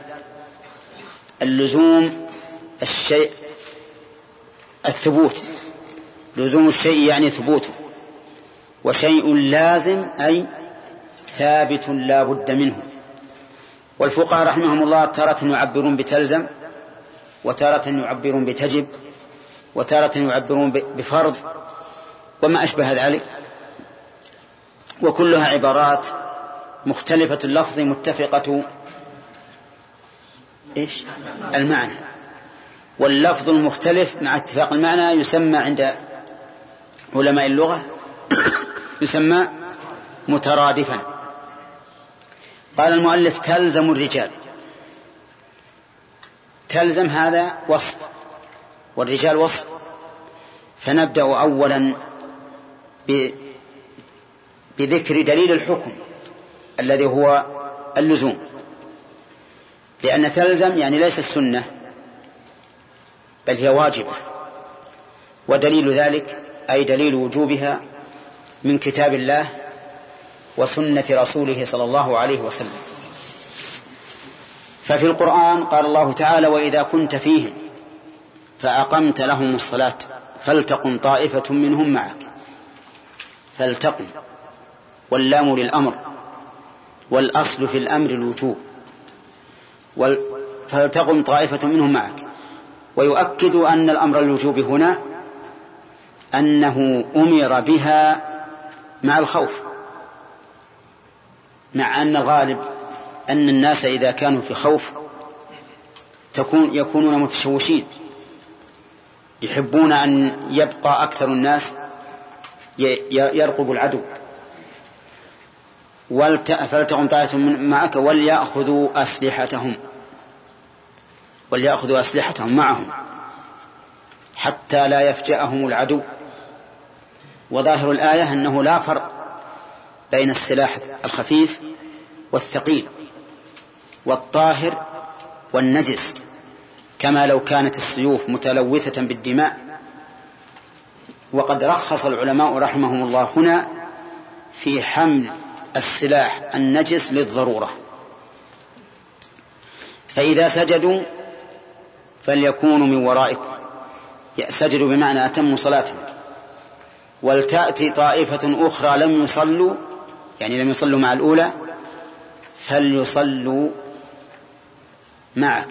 اللزوم الشيء الثبوت، لزوم الشيء يعني ثبوته، وشيء لازم أي ثابت لا بد منه. والفقهاء رحمهم الله تارة يعبرون بتلزم، وتارة يعبرون بتجب، وتارة يعبرون بفرض وما أشبه ذلك، وكلها عبارات مختلفة اللفظ متفقة إيش؟ المعنى. واللفظ المختلف مع اتفاق المعنى يسمى عند علماء اللغة يسمى مترادفا. قال المؤلف: تلزم الرجال. تلزم هذا وصف، والرجال وصف. فنبدأ أولا بذكر دليل الحكم الذي هو اللزوم، لأن تلزم يعني ليس السنة بل هي واجبة، ودليل ذلك أي دليل وجوبها من كتاب الله وسنة رسوله صلى الله عليه وسلم. ففي القرآن قال الله تعالى: وإذا كنت فيهم فأقمت لهم الصلاة فلتقم طائفة منهم معك. فلتقم واللام للأمر، والأصل في الأمر الوجوب، فلتقم طائفة منهم معك. ويؤكد أن الأمر الوجوب هنا أنه أمر بها مع الخوف، مع أن الغالب أن الناس إذا كانوا في خوف تكون يكونون متشوشين، يحبون أن يبقى أكثر الناس يرقب العدو. فلتقم طائفة معك وليأخذوا أسلحتهم وليأخذوا أسلحتهم معهم حتى لا يفجأهم العدو. وظاهر الآية أنه لا فرق بين السلاح الخفيف والثقيل والطاهر والنجس، كما لو كانت السيوف متلوثة بالدماء. وقد رخص العلماء رحمهم الله هنا في حمل السلاح النجس للضرورة. فإذا سجدوا فليكونوا من ورائكم، سجدوا بمعنى أتموا صلاتهم. ولتأتي طائفة أخرى لم يصلوا، يعني لم يصلوا مع الأولى، فليصلوا معك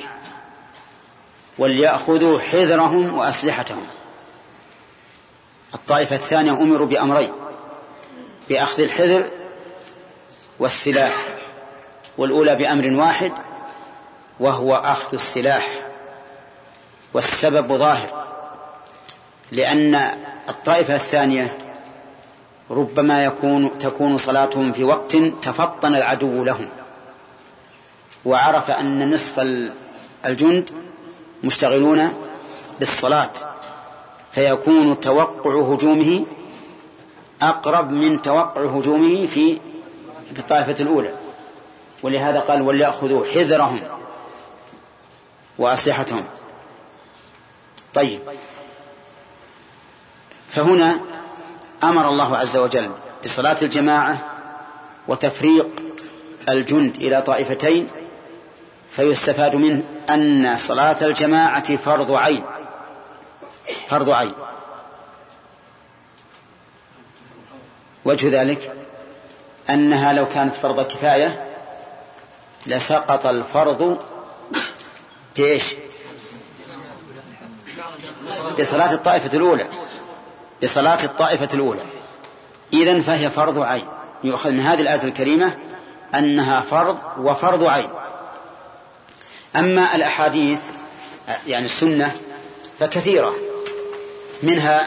وليأخذوا حذرهم وأسلحتهم. الطائفة الثانية أمروا بأمرين: بأخذ الحذر والسلاح، والأولى بأمر واحد وهو أخذ السلاح. والسبب ظاهر، لأن الطائفة الثانية ربما يكون تكون صلاتهم في وقت تفطن العدو لهم وعرف أن نصف الجند مشتغلون بالصلاة، فيكون توقع هجومه أقرب من توقع هجومه في الطائفة الأولى. ولهذا قال وليأخذوا حذرهم وأسلحتهم. طيب، فهنا أمر الله عز وجل بصلاة الجماعة وتفريق الجند إلى طائفتين، فيستفاد منه أن صلاة الجماعة فرض عين فرض عين وجه ذلك أنها لو كانت فرض كفاية لسقط الفرض بإيش؟ بصلاة الطائفة الأولى بصلاة الطائفة الأولى إذن فهي فرض عين. يؤخذ من هذه الآية الكريمة أنها فرض وفرض عين. أما الأحاديث يعني السنة فكثيرة، منها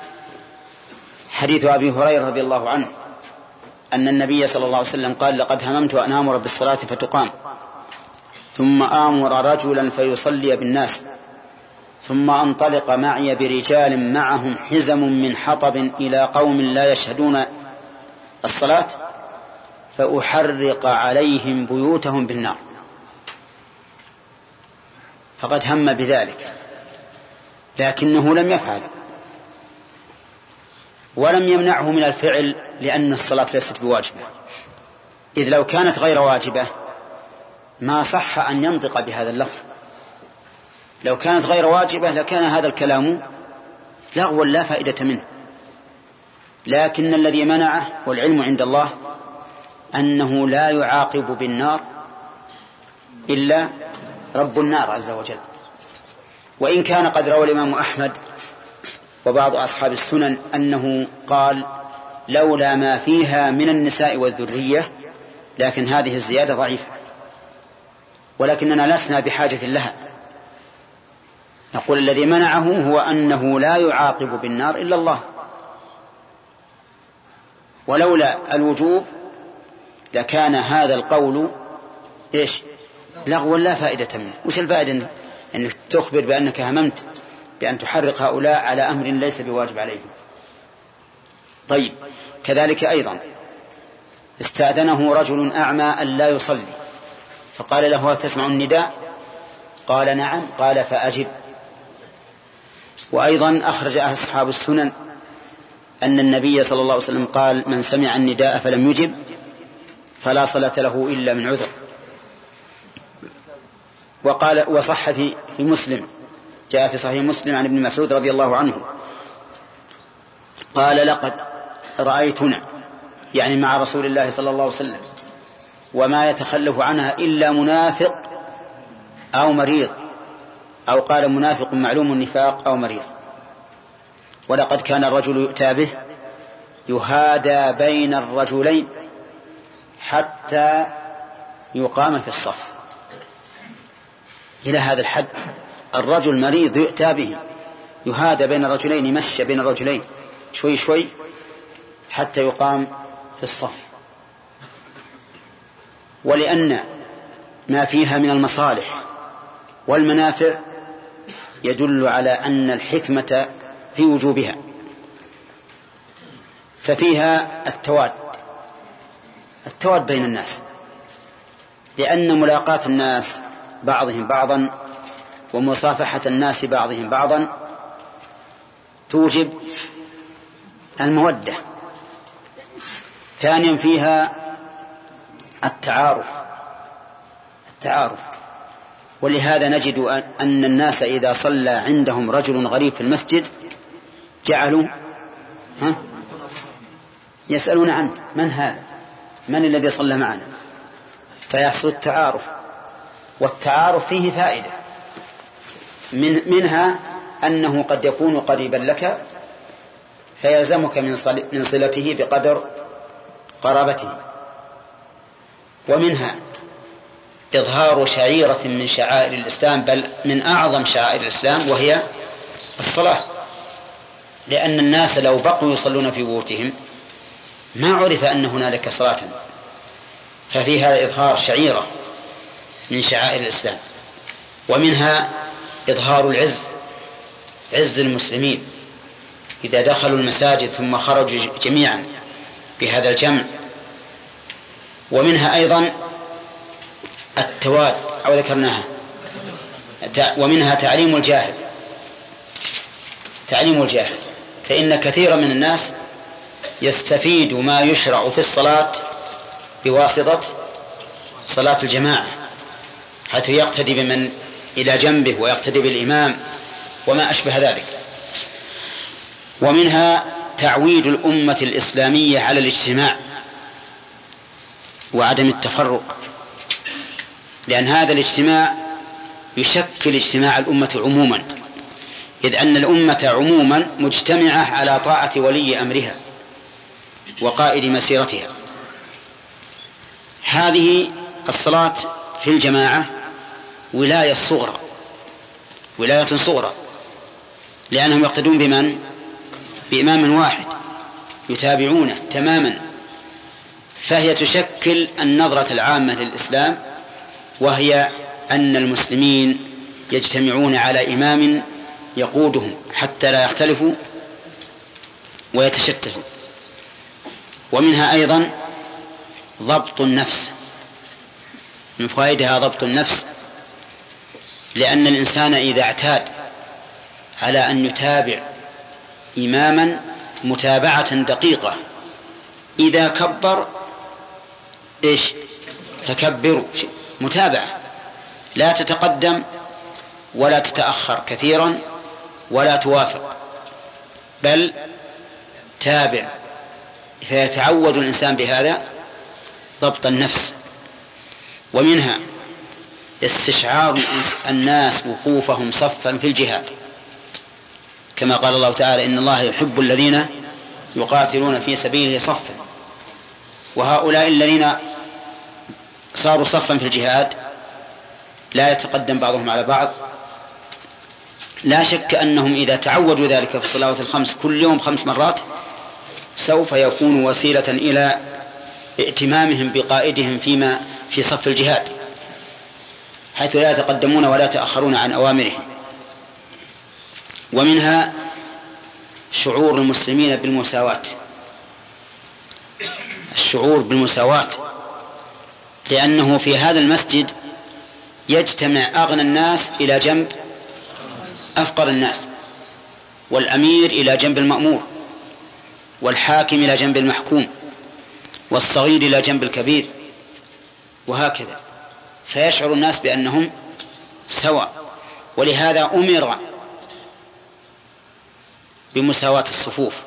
حديث أبي هريرة رضي الله عنه أن النبي صلى الله عليه وسلم قال: لقد هممت أن آمر بالصلاة فتقام، ثم آمر رجلا فيصلي بالناس، ثم أنطلق معي برجال معهم حزم من حطب إلى قوم لا يشهدون الصلاة فأحرق عليهم بيوتهم بالنار. فقد هم بذلك لكنه لم يفعل، ولم يمنعه من الفعل لأن الصلاة ليست بواجبة، إذ لو كانت غير واجبة ما صح أن ينطق بهذا اللفظ. لو كانت غير واجبة لكان هذا الكلام لغوا لا فائدة منه. لكن الذي منعه والعلم عند الله أنه لا يعاقب بالنار إلا رب النار عز وجل. وإن كان قد روى الإمام أحمد وبعض أصحاب السنن أنه قال: لولا ما فيها من النساء والذرية، لكن هذه الزيادة ضعيفة، ولكننا لسنا بحاجة لها. نقول الذي منعه هو أنه لا يعاقب بالنار إلا الله، ولولا الوجوب لكان هذا القول إيش؟ لغوا لا فائدة منه. وش الفائدة؟ أنك تخبر بأنك هممت بأن تحرق هؤلاء على أمر ليس بواجب عليهم. طيب، كذلك أيضا استأذنه رجل أعمى أن لا يصلي، فقال له: تسمع النداء؟ قال: نعم. قال: فأجب. وأيضا أخرج أصحاب السنن أن النبي صلى الله عليه وسلم قال: من سمع النداء فلم يجب فلا صلاة له إلا من عذر. وقال وصح في مسلم، جاء في صحيح مسلم عن ابن مسعود رضي الله عنه قال: لقد رأيتنا، يعني مع رسول الله صلى الله عليه وسلم، وما يتخلف عنها إلا منافق أو مريض، أو قال منافق معلوم النفاق أو مريض. ولقد كان الرجل يؤتى به يهادى بين الرجلين حتى يقام في الصف. إلى هذا الحد الرجل مريض يؤتى به يهادى بين الرجلين، يمشى بين الرجلين شوي شوي حتى يقام في الصف. ولأن ما فيها من المصالح والمنافع يدل على أن الحكمة في وجوبها. ففيها التواد التواد بين الناس، لأن ملاقاة الناس بعضهم بعضا ومصافحة الناس بعضهم بعضا توجب المودة. ثانيا فيها التعارف التعارف ولهذا نجد أن الناس إذا صلى عندهم رجل غريب في المسجد جعلوا ها يسألون عنه: من هذا؟ من الذي صلى معنا؟ فيحصل التعارف. والتعارف فيه فائدة من منها أنه قد يكون قريبا لك فيلزمك من صلته بقدر قرابته. ومنها إظهار شعيرة من شعائر الإسلام، بل من أعظم شعائر الإسلام، وهي الصلاة. لأن الناس لو بقوا يصلون في بيوتهم ما عرف أن هنالك صلاة، ففي هذا إظهار شعيرة من شعائر الإسلام. ومنها إظهار العز عز المسلمين إذا دخلوا المساجد ثم خرجوا جميعا بهذا الجمع. ومنها أيضا التواد أو ذكرناها. ومنها تعليم الجاهل تعليم الجاهل فإن كثيرا من الناس يستفيد ما يشرع في الصلاة بواسطة صلاة الجماعة، حيث يقتدي بمن إلى جنبه ويقتدي بالإمام وما أشبه ذلك. ومنها تعويد الأمة الإسلامية على الاجتماع وعدم التفرق، لأن هذا الاجتماع يشكل اجتماع الأمة عموما، إذ أن الأمة عموما مجتمعة على طاعة ولي أمرها وقائد مسيرتها. هذه الصلاة في الجماعة ولاية صغرى ولاية صغرى لأنهم يقتدون بمن؟ بإمام واحد يتابعونه تماما، فهي تشكل النظرة العامة للإسلام، وهي أن المسلمين يجتمعون على إمام يقودهم حتى لا يختلفوا ويتشتتوا. ومنها أيضا ضبط النفس، من فوائدها ضبط النفس، لأن الإنسان إذا اعتاد على أن يتابع إماما متابعة دقيقة إذا كبر إيش فكبروا، متابعة لا تتقدم ولا تتأخر كثيرا ولا توافق، بل تابع، فيتعود الإنسان بهذا ضبط النفس. ومنها استشعار الناس وقوفهم صفا في الجهاد، كما قال الله تعالى: إن الله يحب الذين يقاتلون في سبيله صفا. وهؤلاء الذين صاروا صفا في الجهاد لا يتقدم بعضهم على بعض، لا شك أنهم إذا تعودوا ذلك في الصلوات الخمس كل يوم خمس مرات سوف يكون وسيلة إلى ائتمامهم بقائدهم فيما في صف الجهاد، حيث لا يتقدمون ولا يتأخرون عن أوامره. ومنها شعور المسلمين بالمساواة الشعور بالمساواة لأنه في هذا المسجد يجتمع أغنى الناس إلى جنب أفقر الناس، والأمير إلى جنب المأمور، والحاكم إلى جنب المحكوم، والصغير إلى جنب الكبير، وهكذا، فيشعر الناس بأنهم سواء. ولهذا أمر بمساواة الصفوف،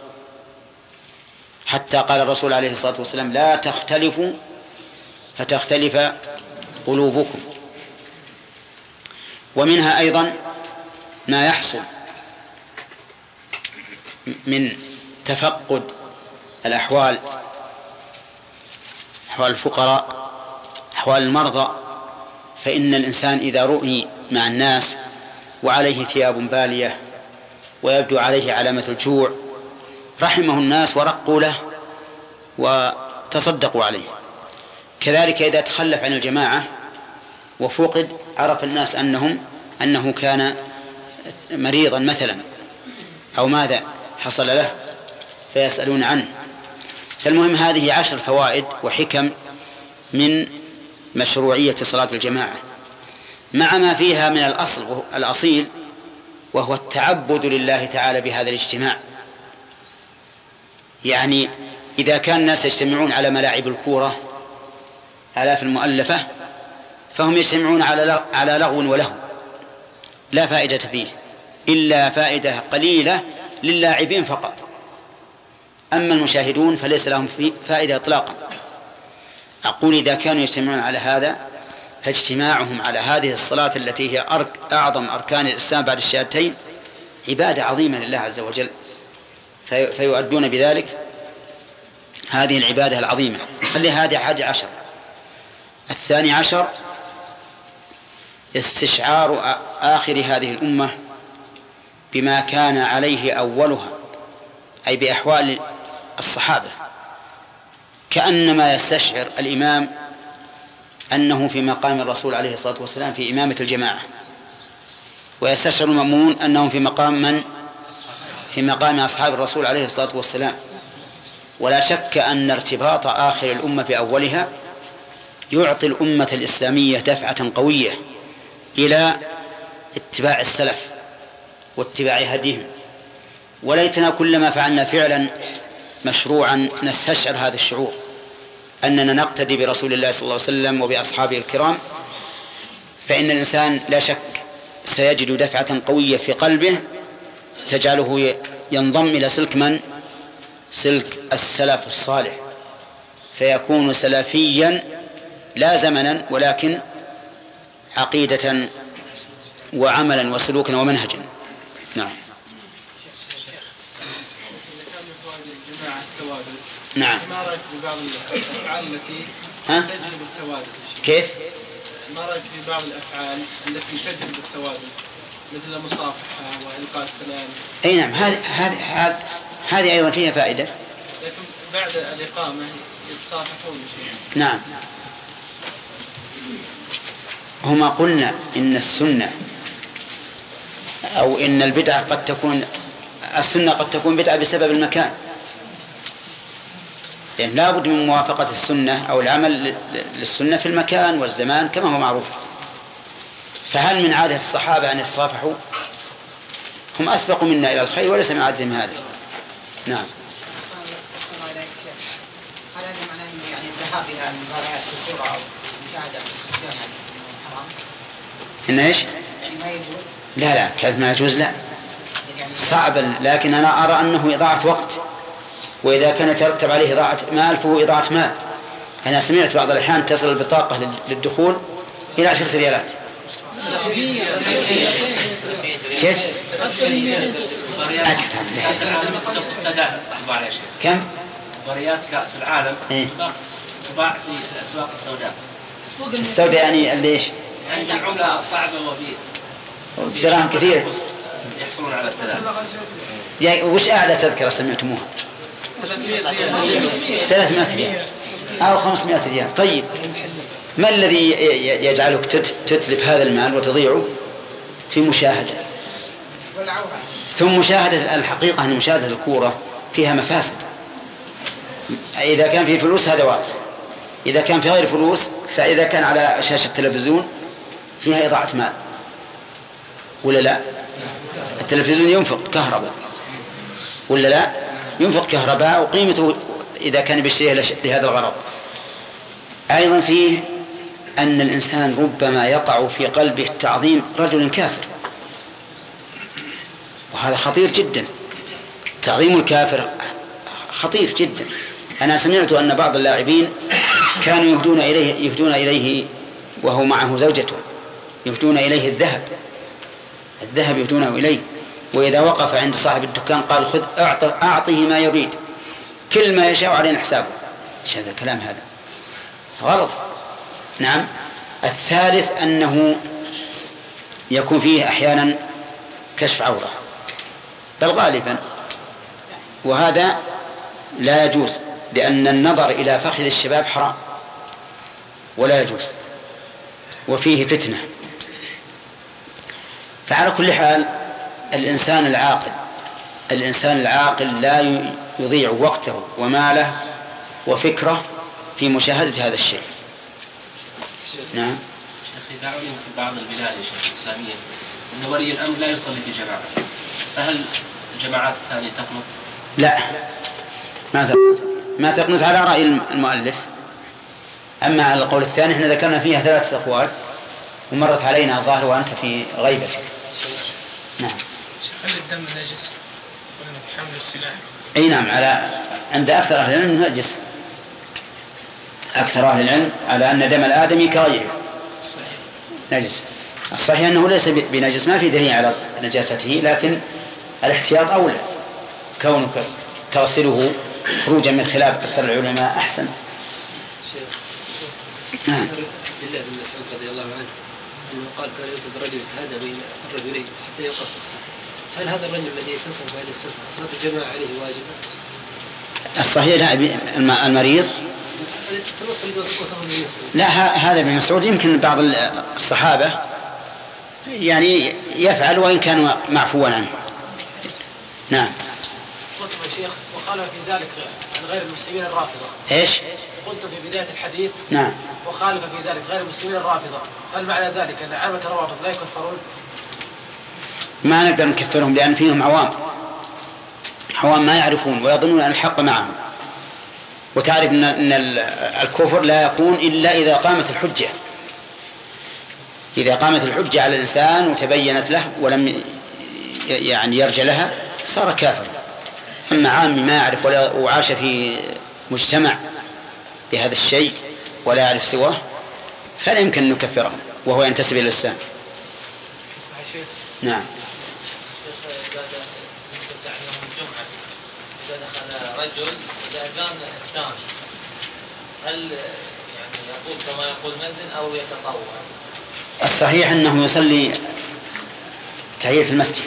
حتى قال الرسول عليه الصلاة والسلام: لا تختلفوا فتختلف قلوبكم. ومنها أيضا ما يحصل من تفقد الأحوال، أحوال الفقراء، أحوال المرضى، فإن الإنسان إذا رؤي مع الناس وعليه ثياب بالية ويبدو عليه علامة الجوع رحمه الناس ورقوا له وتصدقوا عليه. كذلك إذا تخلف عن الجماعة وفقد عرف الناس أنهم أنه كان مريضا مثلا أو ماذا حصل له فيسألون عنه. فالمهم هذه عشر فوائد وحكم من مشروعية صلاة الجماعة مع ما فيها من الأصل الأصيل وهو التعبد لله تعالى بهذا الاجتماع. يعني إذا كان الناس يجتمعون على ملاعب الكورة آلاف المؤلفة فهم يجتمعون على على لغو وله لا فائدة فيه إلا فائدة قليلة للاعبين فقط، أما المشاهدون فليس لهم فائدة إطلاقا. أقول إذا كانوا يجتمعون على هذا فاجتماعهم على هذه الصلاة التي هي أرك أعظم أركان الإسلام بعد الشهادتين عبادة عظيمة لله عز وجل، في فيؤدون بذلك هذه العبادة العظيمة. خلي هذه حاجة عشر. الثاني عشر استشعار آخر هذه الأمة بما كان عليه أولها، أي بأحوال الصحابة، كأنما يستشعر الإمام أنه في مقام الرسول عليه الصلاة والسلام في إمامة الجماعة، ويستشعر المأمون أنهم في مقام من؟ في مقام أصحاب الرسول عليه الصلاة والسلام. ولا شك أن ارتباط آخر الأمة بأولها يعطي الأمة الإسلامية دفعة قوية إلى اتباع السلف واتباع هديهم. وليتنا كلما فعلنا فعلا مشروعا نستشعر هذا الشعور أننا نقتدي برسول الله صلى الله عليه وسلم وبأصحابه الكرام، فإن الإنسان لا شك سيجد دفعة قوية في قلبه تجعله ينضم إلى سلك من؟ سلك السلف الصالح، فيكون سلفيا لا زمنا ولكن عقيدة وعملا وسلوكا ومنهجا. نعم. نعم. ما رأيك في بعض الأفعال التي ها؟ تجلب التوادد؟ كيف؟ ما رأيك في بعض الأفعال التي تجلب التوادد مثل المصافحة وإلقاء السلام؟ أي نعم، هذه هذه هذه أيضا فيها فائدة. لكن بعد الإقامة يتصافحون. نعم. هما قلنا إن السنة أو إن البدعة قد تكون السنة قد تكون بدعة بسبب المكان، لأن لا بد من موافقة السنة أو العمل للسنة في المكان والزمان كما هو معروف. فهل من عادة الصحابة أن يتصافحوا؟ هم أسبقوا منا إلى الخير وليس من عادتهم هذا. نعم. هل هذا معناه أن يعني الذهاب إلى المباريات في الكرة أو مشاهدة يعني حرام؟ إن إيش؟ يعني ما يجوز؟ لا لا كانت ما يجوز لا صعب، لكن أنا أرى أنه إضاعة وقت، وإذا كان يترتب عليه إضاعة مال فهو إضاعة مال. أنا سمعت بعض الأحيان تصل البطاقة للدخول إلى عشرة ريالات. كيف؟ أكثر. كم؟ مباريات كأس العالم تباع في الأسواق السوداء. السوداء يعني ليش؟ يعني العملة الصعبة وفي دراهم كثيرة يحصلون على التذاكر. يعني وش أعلى تذكرة سمعتموها؟ ثلاثمائة ريال أو خمسمائة ريال. طيب ما الذي يجعلك تتلف هذا المال وتضيعه في مشاهدة؟ ثم مشاهدة الحقيقة أن مشاهدة الكورة فيها مفاسد. إذا كان في فلوس هذا واضح، إذا كان في غير فلوس فإذا كان على شاشة التلفزيون فيها إضاعة مال ولا لا؟ التلفزيون ينفق كهرباء ولا لا؟ ينفق كهرباء وقيمته إذا كان بالشيء لهذا الغرض. أيضا فيه أن الإنسان ربما يقع في قلبه تعظيم رجل كافر، وهذا خطير جدا. تعظيم الكافر خطير جدا. أنا سمعت أن بعض اللاعبين كانوا يهدون إليه يهدون إليه وهو معه زوجته، يهدون إليه الذهب الذهب يهدونه إليه. وإذا وقف عند صاحب الدكان قال خذ أعطه ما يريد كل ما يشاء علينا حسابه. إيش هذا الكلام؟ هذا غلط. نعم. الثالث أنه يكون فيه أحيانا كشف عورة بل غالبا، وهذا لا يجوز لأن النظر إلى فخذ الشباب حرام ولا يجوز وفيه فتنة. فعلى كل حال الإنسان العاقل الإنسان العاقل لا يضيع وقته وماله وفكره في مشاهدة هذا الشيء. نعم. شيخ، إذا علم في بعض البلاد يا شيخ الإسلامية أن ولي الأمر لا يصلي في جماعة، فهل الجماعات الثانية تقنط؟ لا، ما تقنط ما تقنط على رأي المؤلف. أما على القول الثاني احنا ذكرنا فيها ثلاثة أقوال ومرت علينا الظاهر وأنت في غيبتك. نعم. هل الدم نجس ولا بحمل السلاح؟ أي نعم، على عند أكثر أهل العلم نجس. أكثر أهل العلم على أن دم الآدمي كغيره نجس. الصحيح أنه ليس بنجس، ما في دليل على نجاسته، لكن الاحتياط أولى. كونك تغسله خروجا من خلاف أكثر العلماء أحسن. نعم. عبد الله بن مسعود رضي الله عنه أنه قال كان يوجد رجل يتهادى بين الرجلين حتى يوقف في الصف. هل هذا الرجل الذي يتصل بهذه الصفة صلاة الجماعة عليه واجبة؟ الصحيح لا، المريض لا، هذا ابن مسعود يمكن بعض الصحابة يعني يفعل وإن كان معفوا عنه. نعم. قلت يا شيخ وخالف في ذلك عن غير المسلمين الرافضة. ايش؟ قلت في بداية الحديث نعم وخالف في ذلك غير المسلمين الرافضة، هل معنى ذلك أن عامة الروافض لا يكفرون؟ ما نقدر نكفرهم لأن فيهم عوام عوام ما يعرفون ويظنون أن الحق معهم. وتعرف أن الكفر لا يكون إلا إذا قامت الحجة. إذا قامت الحجة على الإنسان وتبينت له ولم يعني يرجع لها صار كافر. أما عام ما يعرف وعاش في مجتمع بهذا الشيء ولا يعرف سواه فلا يمكن أن نكفره وهو ينتسب إلى الإسلام. نعم. إذا دخل رجل إذا قام الثاني هل يعني يقول كما يقول مأذن أو يتطوع؟ الصحيح أنه يصلي تحية المسجد.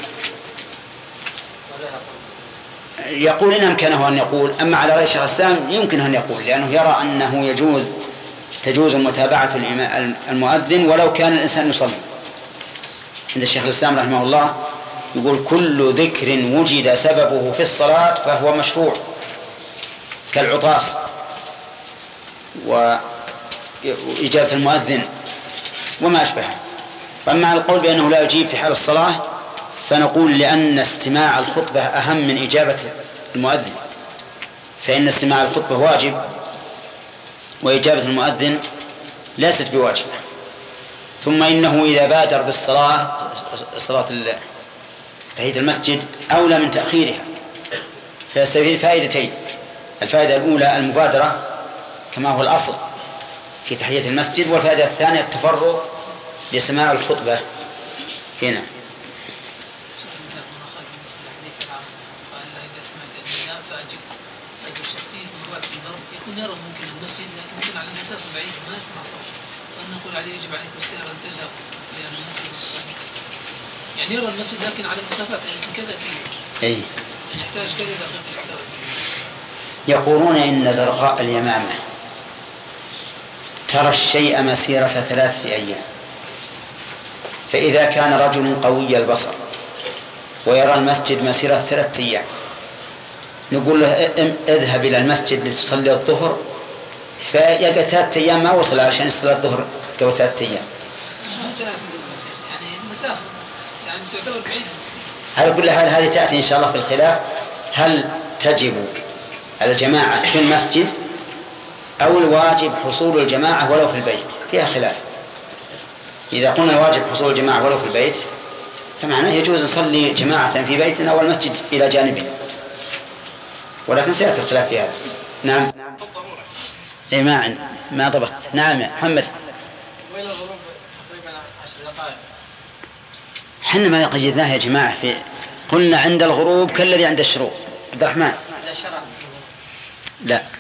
يقول إن أمكنه أن يقول، أما على رأي شيخ الإسلام يمكن أن يقول لأنه يرى أنه يجوز تجوز متابعة المؤذن ولو كان الإنسان يصلي. عند الشيخ الإسلام رحمه الله يقول كل ذكر وجد سببه في الصلاة فهو مشروع كالعطاس وإجابة المؤذن وما أشبهه. أما القول بأنه لا يجيب في حال الصلاة فنقول لأن استماع الخطبة أهم من إجابة المؤذن، فإن استماع الخطبة واجب وإجابة المؤذن ليست بواجبة. ثم إنه إذا بادر بالصلاة صلاة تحية المسجد أولى من تأخيرها، فيستفيد فائدتين. الفائدة الأولى المبادرة كما هو الأصل في تحية المسجد، والفائدة الثانية التفرغ لسماع الخطبة هنا. يكون يرى ممكن المسجد لكن يكون على مسافة بعيدة ما يسمع صوت، فنقول عليه يجب عليك بالسير أن تذهب لأن المسجد يعني يرى المسجد لكن على مسافات يمكن كذا كذا أي يعني يحتاج كذا دقيقة للسير. يقولون إن زرقاء اليمامة ترى الشيء مسيرة ثلاثة أيام، فإذا كان رجل قوي البصر ويرى المسجد مسيرة ثلاثة أيام نقول له اذهب إلى المسجد لتصلي الظهر، فيقعد ثلاثة أيام ما وصل عشان يصلي الظهر قبل ثلاثة أيام. يعني مسافة يعني تعتبر بعيدة. على كل حال هذه تأتي إن شاء الله في الخلاف، هل تجب الجماعة في المسجد أو الواجب حصول الجماعة ولو في البيت؟ فيها خلاف. إذا قلنا الواجب حصول الجماعة ولو في البيت فمعناه يجوز نصلي جماعة في بيتنا والمسجد إلى جانبنا، ولكن سيأتي الخلاف في هذا. نعم. إيه ما ما ضبط. نعم يا محمد. حنا ما قيدناها يا جماعة، في قلنا عند الغروب كالذي عند الشروق. عبد الرحمن لا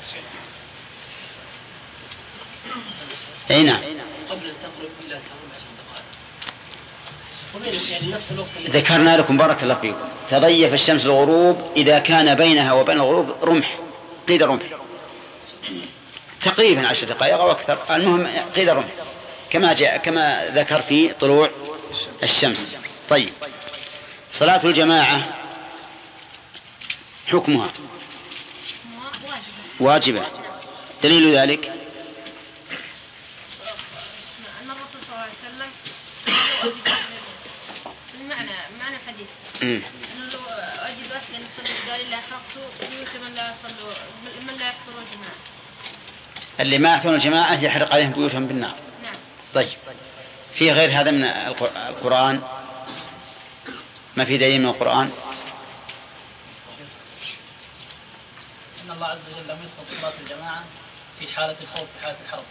أي نعم قبل أن تقرب إلى تمام عشر دقائق، يعني نفس الوقت ذكرنا لكم بارك الله فيكم تضيف الشمس الغروب إذا كان بينها وبين الغروب رمح، قيد رمح تقريبا عشر دقائق أو أكثر، المهم قيد رمح كما جاء كما ذكر في طلوع الشمس. طيب صلاة الجماعة حكمها واجبة، دليل ذلك أن الرسول صلى الله عليه وسلم المعنى معنى الحديث أنه لو أجد واحد أن يصلي قال إلا حرقت بيوت من لا يصلوا من لا يحضروا الجماعة، اللي ما يحضرون الجماعة يحرق عليهم بيوتهم بالنار. نعم. طيب في غير هذا من القرآن؟ ما في دليل من القرآن؟ إن الله عز وجل لم يسقط صلاة الجماعة في حالة الخوف في حالة الحرب.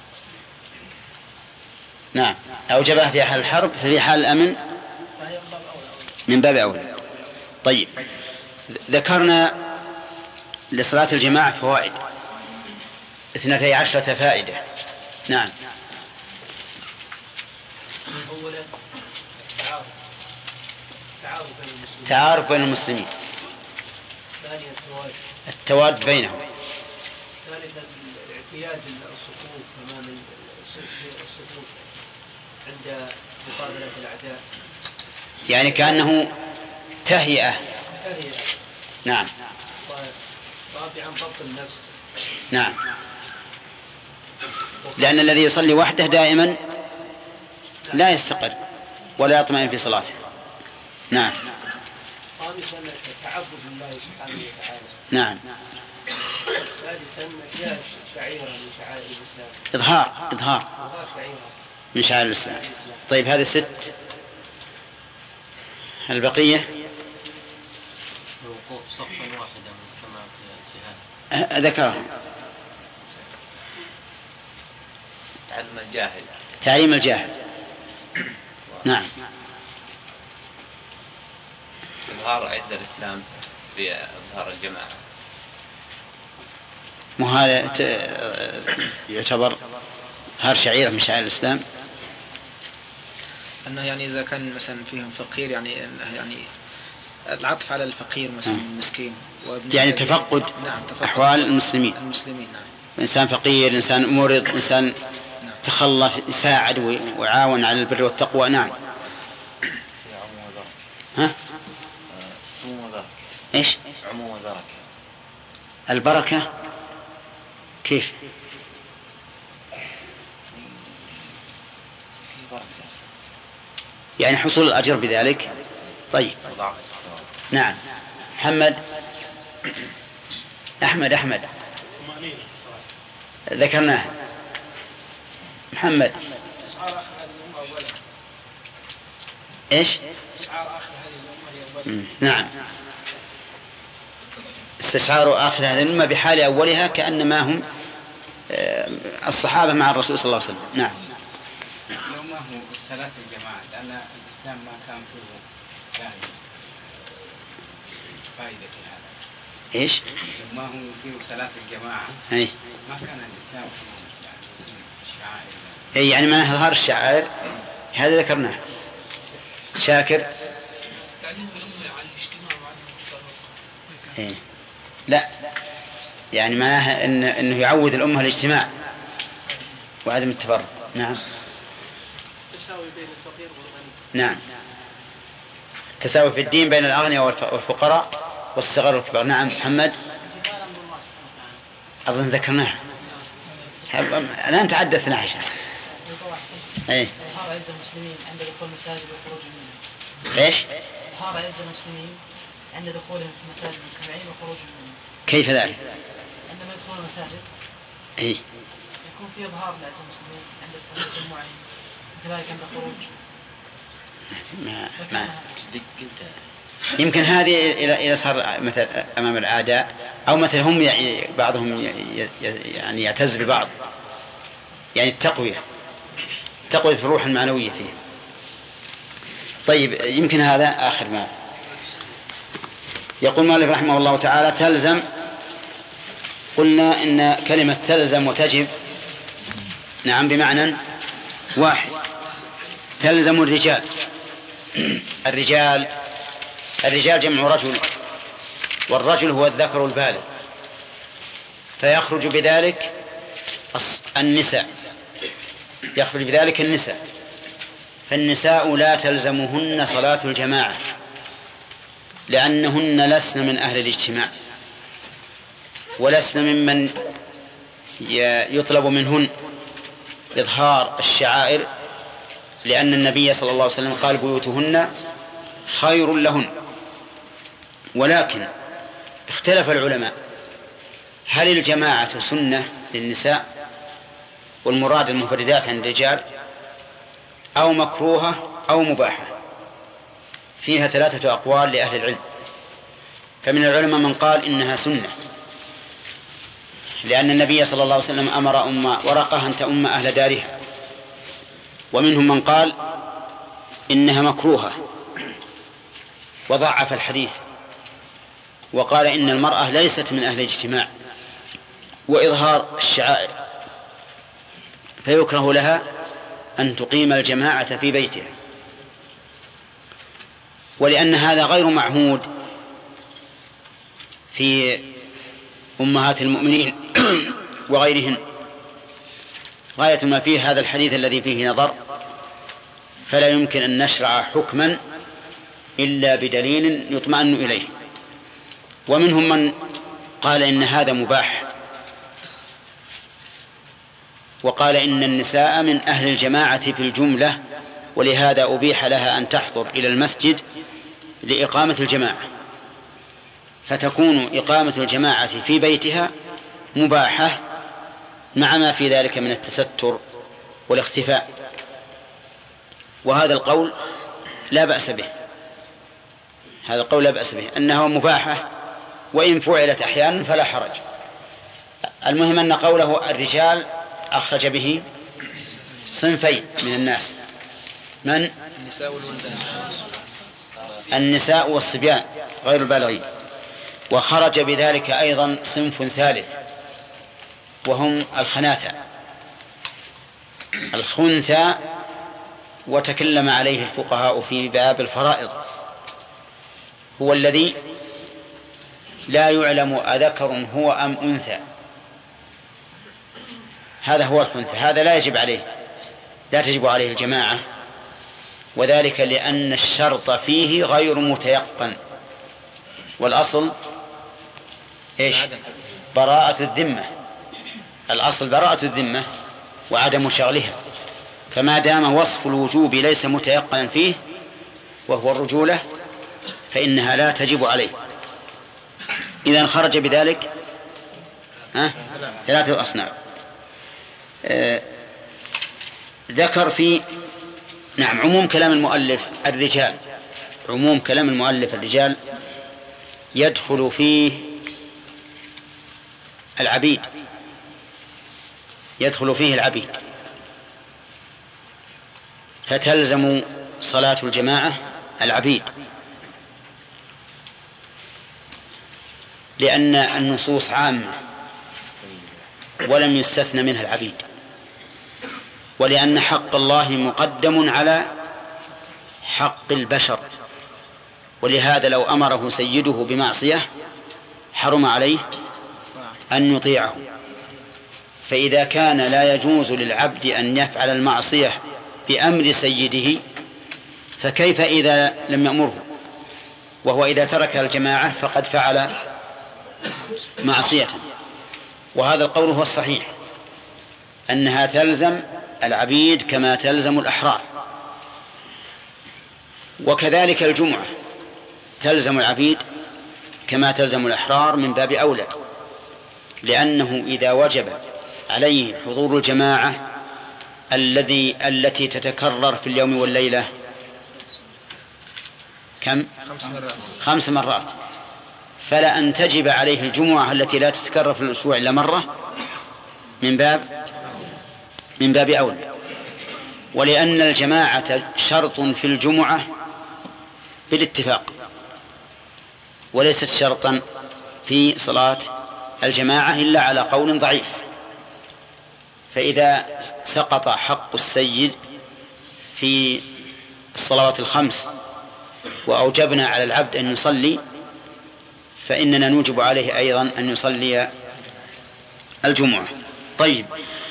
نعم أوجبها في حال الحرب، ففي حال الأمن من باب أولى. طيب ذكرنا لصلاة الجماعة فوائد اثنتي عشرة فائدة. نعم. أولا تعارف تعارف بين المسلمين. ثانيا التواد التواد بينهم. ثالثا الاعتياد الصفوف أمام الصفوف عند مقابلة الأعداء، يعني كأنه تهيئة. تهيئة. نعم. رابعا ضبط النفس. نعم، لأن الذي يصلي وحده دائما لا يستقر ولا يطمئن في صلاته. نعم. خامسا التعبد لله سبحانه وتعالى. نعم. سادسا إحياء شعيرة من شعائر الإسلام. إظهار إظهار شعيرة من شعائر الإسلام. طيب هذه ست. البقية الوقوف صفا واحدا كما في الجهاد ذكرها. تعلم الجاهل تعليم الجاهل. نعم. إظهار عز الإسلام بإظهار الجماعة. وهذا يعتبر هار شعيرة من شعائر الإسلام. أنه يعني إذا كان مثلا فيهم فقير يعني يعني العطف على الفقير مثلا المسكين يعني تفقد. نعم تفقد أحوال المسلمين. المسلمين نعم. إنسان فقير، إنسان مرض، إنسان نعم. تخلف يساعد ويعاون على البر والتقوى. نعم. ها؟ عموم وبركة. إيش؟ عموم وبركة. البركة كيف؟ يعني حصول الأجر بذلك. طيب نعم. محمد أحمد أحمد ذكرناه. محمد إيش؟ نعم. استشعار آخر هذه الأمة بحال أولها كأنما هم الصحابة مع الرسول صلى الله عليه وسلم. نعم. لو ما هو صلاة الجماعة لأن الإسلام ما كان فيه يعني فائدة في هذا. إيش؟ لو ما هو فيه صلاة الجماعة أي. ما كان الإسلام فيه يعني الشعائر. أي يعني ما إظهار الشعائر هذا ذكرناه. شاكر. تعليم الأمة على الاجتماع وعدم التفرق. إيه. لا يعني معناها إن إنه يعود الأمة الاجتماع وعدم التفرق. نعم. تساوي بين الفقير والغني. نعم. تساوي في الدين بين الأغنياء والفقراء والصغار والكبار. نعم. محمد أظن ذكرناها الآن تحدثنا عشان. إيه. إظهار عز المسلمين عند دخول المساجد والخروج منها. إيش؟ إظهار عز المسلمين عند دخولهم في المساجد مجتمعين وخروجهم منها. كيف ذلك؟ عندما يدخلون المساجد إيه. يكون في إظهار لعز المسلمين عند تجمعهم وكذلك عند خروج. ما ما يمكن هذه إلى إلى صار مثل أمام الأعداء أو مثل هم يعني بعضهم يعني يعتز ببعض، يعني التقوية تقوية الروح المعنوية فيه. طيب يمكن هذا آخر ما يقول مالك رحمه الله تعالى. تلزم، قلنا إن كلمة تلزم وتجب نعم بمعنى واحد. تلزم الرجال، الرجال الرجال جمع رجل، والرجل هو الذكر البالغ، فيخرج بذلك النساء، يخرج بذلك النساء. فالنساء لا تلزمهن صلاة الجماعة لأنهن لسن من أهل الاجتماع، ولسن ممن يطلب منهن إظهار الشعائر، لأن النبي صلى الله عليه وسلم قال بيوتهن خير لهن. ولكن اختلف العلماء هل الجماعة سنة للنساء والمراد المنفردات عن الرجال، أو مكروهة أو مباحة؟ فيها ثلاثة أقوال لأهل العلم. فمن العلماء من قال إنها سنة، لأن النبي صلى الله عليه وسلم أمر أم ورقة أن تؤم أهل دارها. ومنهم من قال إنها مكروهة وضعف الحديث، وقال إن المرأة ليست من أهل الاجتماع وإظهار الشعائر، فيكره لها أن تقيم الجماعة في بيتها. ولأن هذا غير معهود في أمهات المؤمنين وغيرهن، غاية ما فيه هذا الحديث الذي فيه نظر، فلا يمكن أن نشرع حكما إلا بدليل يطمئن إليه. ومنهم من قال إن هذا مباح، وقال إن النساء من أهل الجماعة في الجملة، ولهذا أبيح لها أن تحضر إلى المسجد لإقامة الجماعة، فتكون إقامة الجماعة في بيتها مباحة مع ما في ذلك من التستر والاختفاء. وهذا القول لا بأس به، هذا القول لا بأس به أنها مباحة، وإن فعلت أحيانا فلا حرج. المهم أن قوله الرجال أخرج به صنفين من الناس، من النساء والصبيان غير البالغين، وخرج بذلك أيضا صنف ثالث وهم الخناثة، الخنثى، وتكلم عليه الفقهاء في باب الفرائض، هو الذي لا يعلم أذكر هو أم أنثى، هذا هو الخنثى، هذا لا يجب عليه لا تجب عليه الجماعة، وذلك لأن الشرط فيه غير متيقن، والأصل إيش؟ براءة الذمة، الأصل براءة الذمة وعدم شغلها، فما دام وصف الوجوب ليس متيقنا فيه وهو الرجولة فإنها لا تجب عليه. إذن خرج بذلك ها؟ ثلاثة أصناف. آه ذكر في نعم عموم كلام المؤلف الرجال، عموم كلام المؤلف الرجال يدخل فيه العبيد، يدخل فيه العبيد، فتلزم صلاة الجماعة العبيد، لأن النصوص عامة ولم يستثنى منها العبيد، ولأن حق الله مقدم على حق البشر، ولهذا لو أمره سيده بمعصية حرم عليه أن يطيعه. فإذا كان لا يجوز للعبد أن يفعل المعصية بأمر سيده، فكيف إذا لم يأمره؟ وهو إذا ترك الجماعة فقد فعل معصية. وهذا القول هو الصحيح، أنها تلزم العبيد كما تلزم الأحرار، وكذلك الجمعة تلزم العبيد كما تلزم الأحرار من باب أولى، لأنه إذا وجب عليه حضور الجماعة الذي التي تتكرر في اليوم والليلة كم؟ خمس مرات, خمس مرات. فلا أن تجب عليه الجمعة التي لا تتكرر في الأسبوع إلا مرة من باب من باب أولى. ولأن الجماعة شرط في الجمعة بالاتفاق، وليست شرطا في صلاة الجماعة إلا على قول ضعيف. فإذا سقط حق السيد في الصلوات الخمس وأوجبنا على العبد أن يصلي، فإننا نوجب عليه أيضا أن يصلي الجمعة. طيب،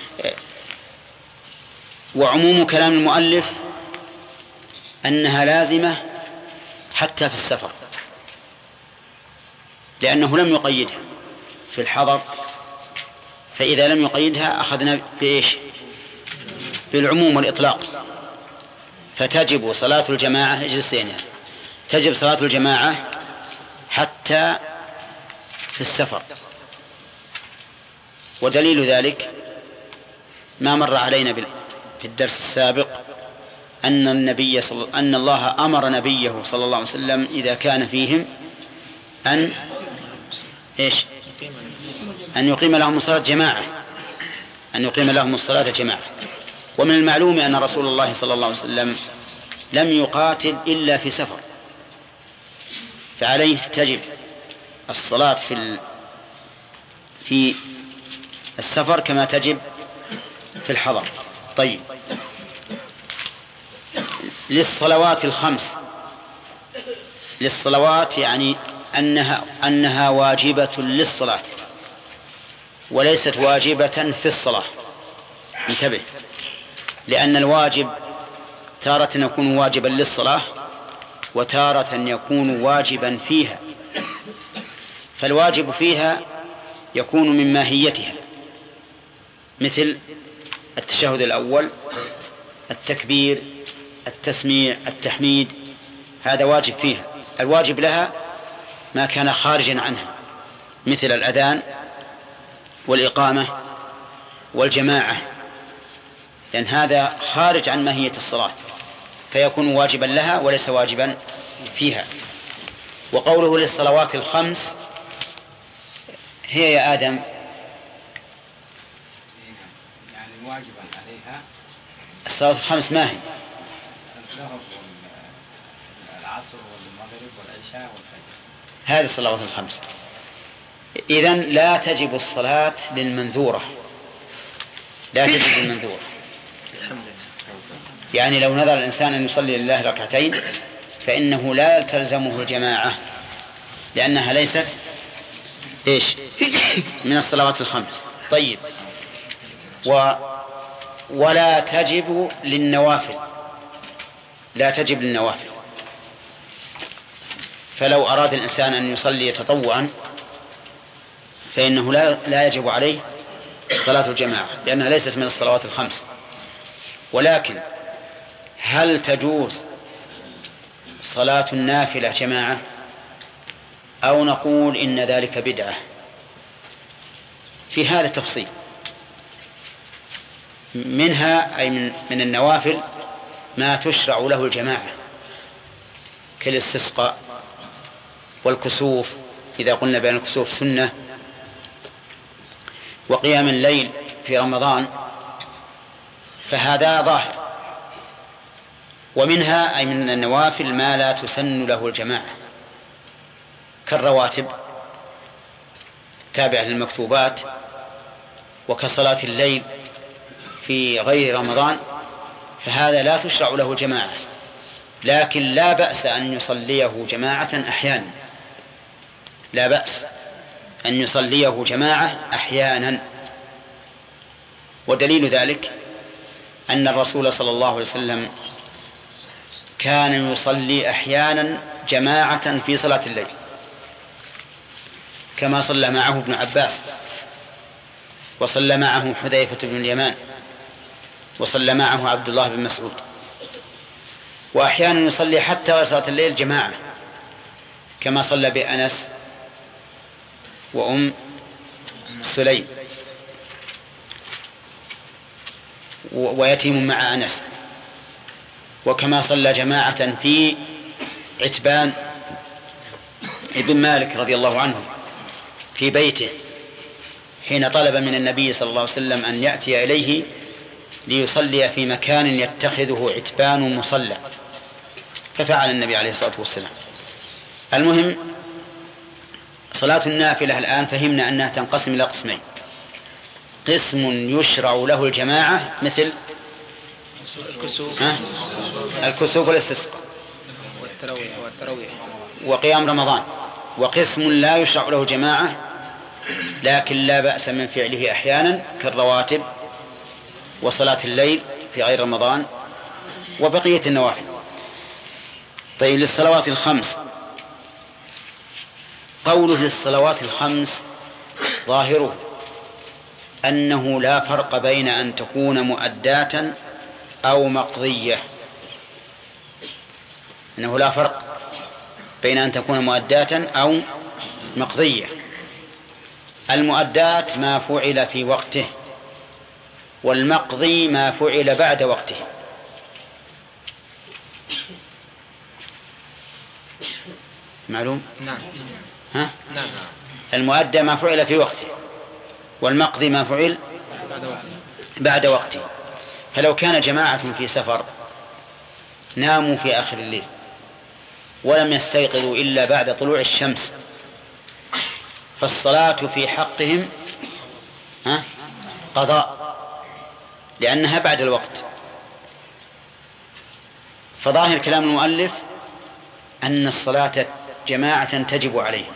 وعموم كلام المؤلف أنها لازمة حتى في السفر، لأنه لم يقيدها في الحضر، فإذا لم يقيدها أخذنا بإيش؟ بالعموم والإطلاق. فتجب صلاة الجماعة اجلسين تجب صلاة الجماعة حتى في السفر. ودليل ذلك ما مر علينا في الدرس السابق أن النبي صل... أن الله أمر نبيه صلى الله عليه وسلم إذا كان فيهم أن إيش؟ أن يقيم لهم الصلاة جماعة أن يقيم لهم الصلاة جماعة. ومن المعلوم أن رسول الله صلى الله عليه وسلم لم يقاتل إلا في سفر، فعليه تجب الصلاة في ال... في السفر كما تجب في الحضر. طيب، للصلوات الخمس، للصلوات يعني أنها أنها واجبة للصلاة وليست واجبة في الصلاة. انتبه، لأن الواجب تارة يكون واجبا للصلاة وتارة يكون واجبا فيها. فالواجب فيها يكون من ماهيتها، مثل التشهد الأول، التكبير، التسميع، التحميد، هذا واجب فيها. الواجب لها ما كان خارجا عنها، مثل الأذان والإقامة والجماعة، لأن هذا خارج عن ماهية الصلاة فيكون واجبا لها وليس واجبا فيها. وقوله للصلوات الخمس هي يا آدم يعني واجبا عليها الصلوات الخمس ما هي؟ العصر والمغرب والعشاء والفجر، هذه الصلوات الخمس. إذن لا تجب الصلاة للمنذورة، لا تجب للمنذورة. يعني لو نذر الإنسان أن يصلي لله ركعتين فإنه لا تلزمه الجماعة، لأنها ليست إيش؟ من الصلوات الخمس. طيب، و ولا تجب للنوافل، لا تجب للنوافل. فلو أراد الإنسان أن يصلي تطوعا فإنه لا لا يجب عليه صلاة الجماعة لأنها ليست من الصلوات الخمس. ولكن هل تجوز صلاة النافلة جماعة أو نقول إن ذلك بدعة؟ في هذا تفصيل. منها أي من, من النوافل ما تشرع له الجماعة كالاستسقاء والكسوف، إذا قلنا بأن الكسوف سنة، وقيام الليل في رمضان، فهذا ظاهر. ومنها أي من النوافل ما لا تسن له الجماعة كالرواتب التابعة للمكتوبات، وكصلاة الليل في غير رمضان، فهذا لا تشرع له الجماعة، لكن لا بأس أن يصليه جماعة أحيانا، لا بأس أن يصليه جماعة أحيانا. ودليل ذلك أن الرسول صلى الله عليه وسلم كان يصلي أحيانا جماعة في صلاة الليل، كما صلى معه ابن عباس، وصلى معه حذيفة بن اليمان، وصلى معه عبد الله بن مسعود. وأحيانا يصلي حتى صلاة الليل جماعة، كما صلى بأنس وأم سليم ويتيم مع أنس، وكما صلى جماعة في عتبان ابن مالك رضي الله عنه في بيته حين طلب من النبي صلى الله عليه وسلم أن يأتي إليه ليصلي في مكان يتخذه عتبان مصلى، كفعل النبي عليه الصلاة والسلام. المهم صلاة النافلة الآن فهمنا أنها تنقسم إلى قسمين: قسم يشرع له الجماعة مثل الكسوف والاستسقاء وقيام رمضان، وقسم لا يشرع له الجماعة لكن لا بأس من فعله أحيانا كالرواتب وصلاة الليل في غير رمضان وبقية النوافل. طيب، للصلوات الخمس، قوله للصلوات الخمس ظاهره أنه لا فرق بين أن تكون مؤداة أو مقضية، أنه لا فرق بين أن تكون مؤداة أو مقضية. المؤدات ما فعل في وقته، والمقضي ما فعل بعد وقته. معلوم؟ نعم. ها؟ نعم. المؤدى ما فعل في وقته، والمقضي ما فعل بعد وقته. فلو كان جماعة في سفر ناموا في آخر الليل ولم يستيقظوا إلا بعد طلوع الشمس، فالصلاة في حقهم ها قضاء لأنها بعد الوقت. فظاهر كلام المؤلف أن الصلاة جماعة تجب عليهم،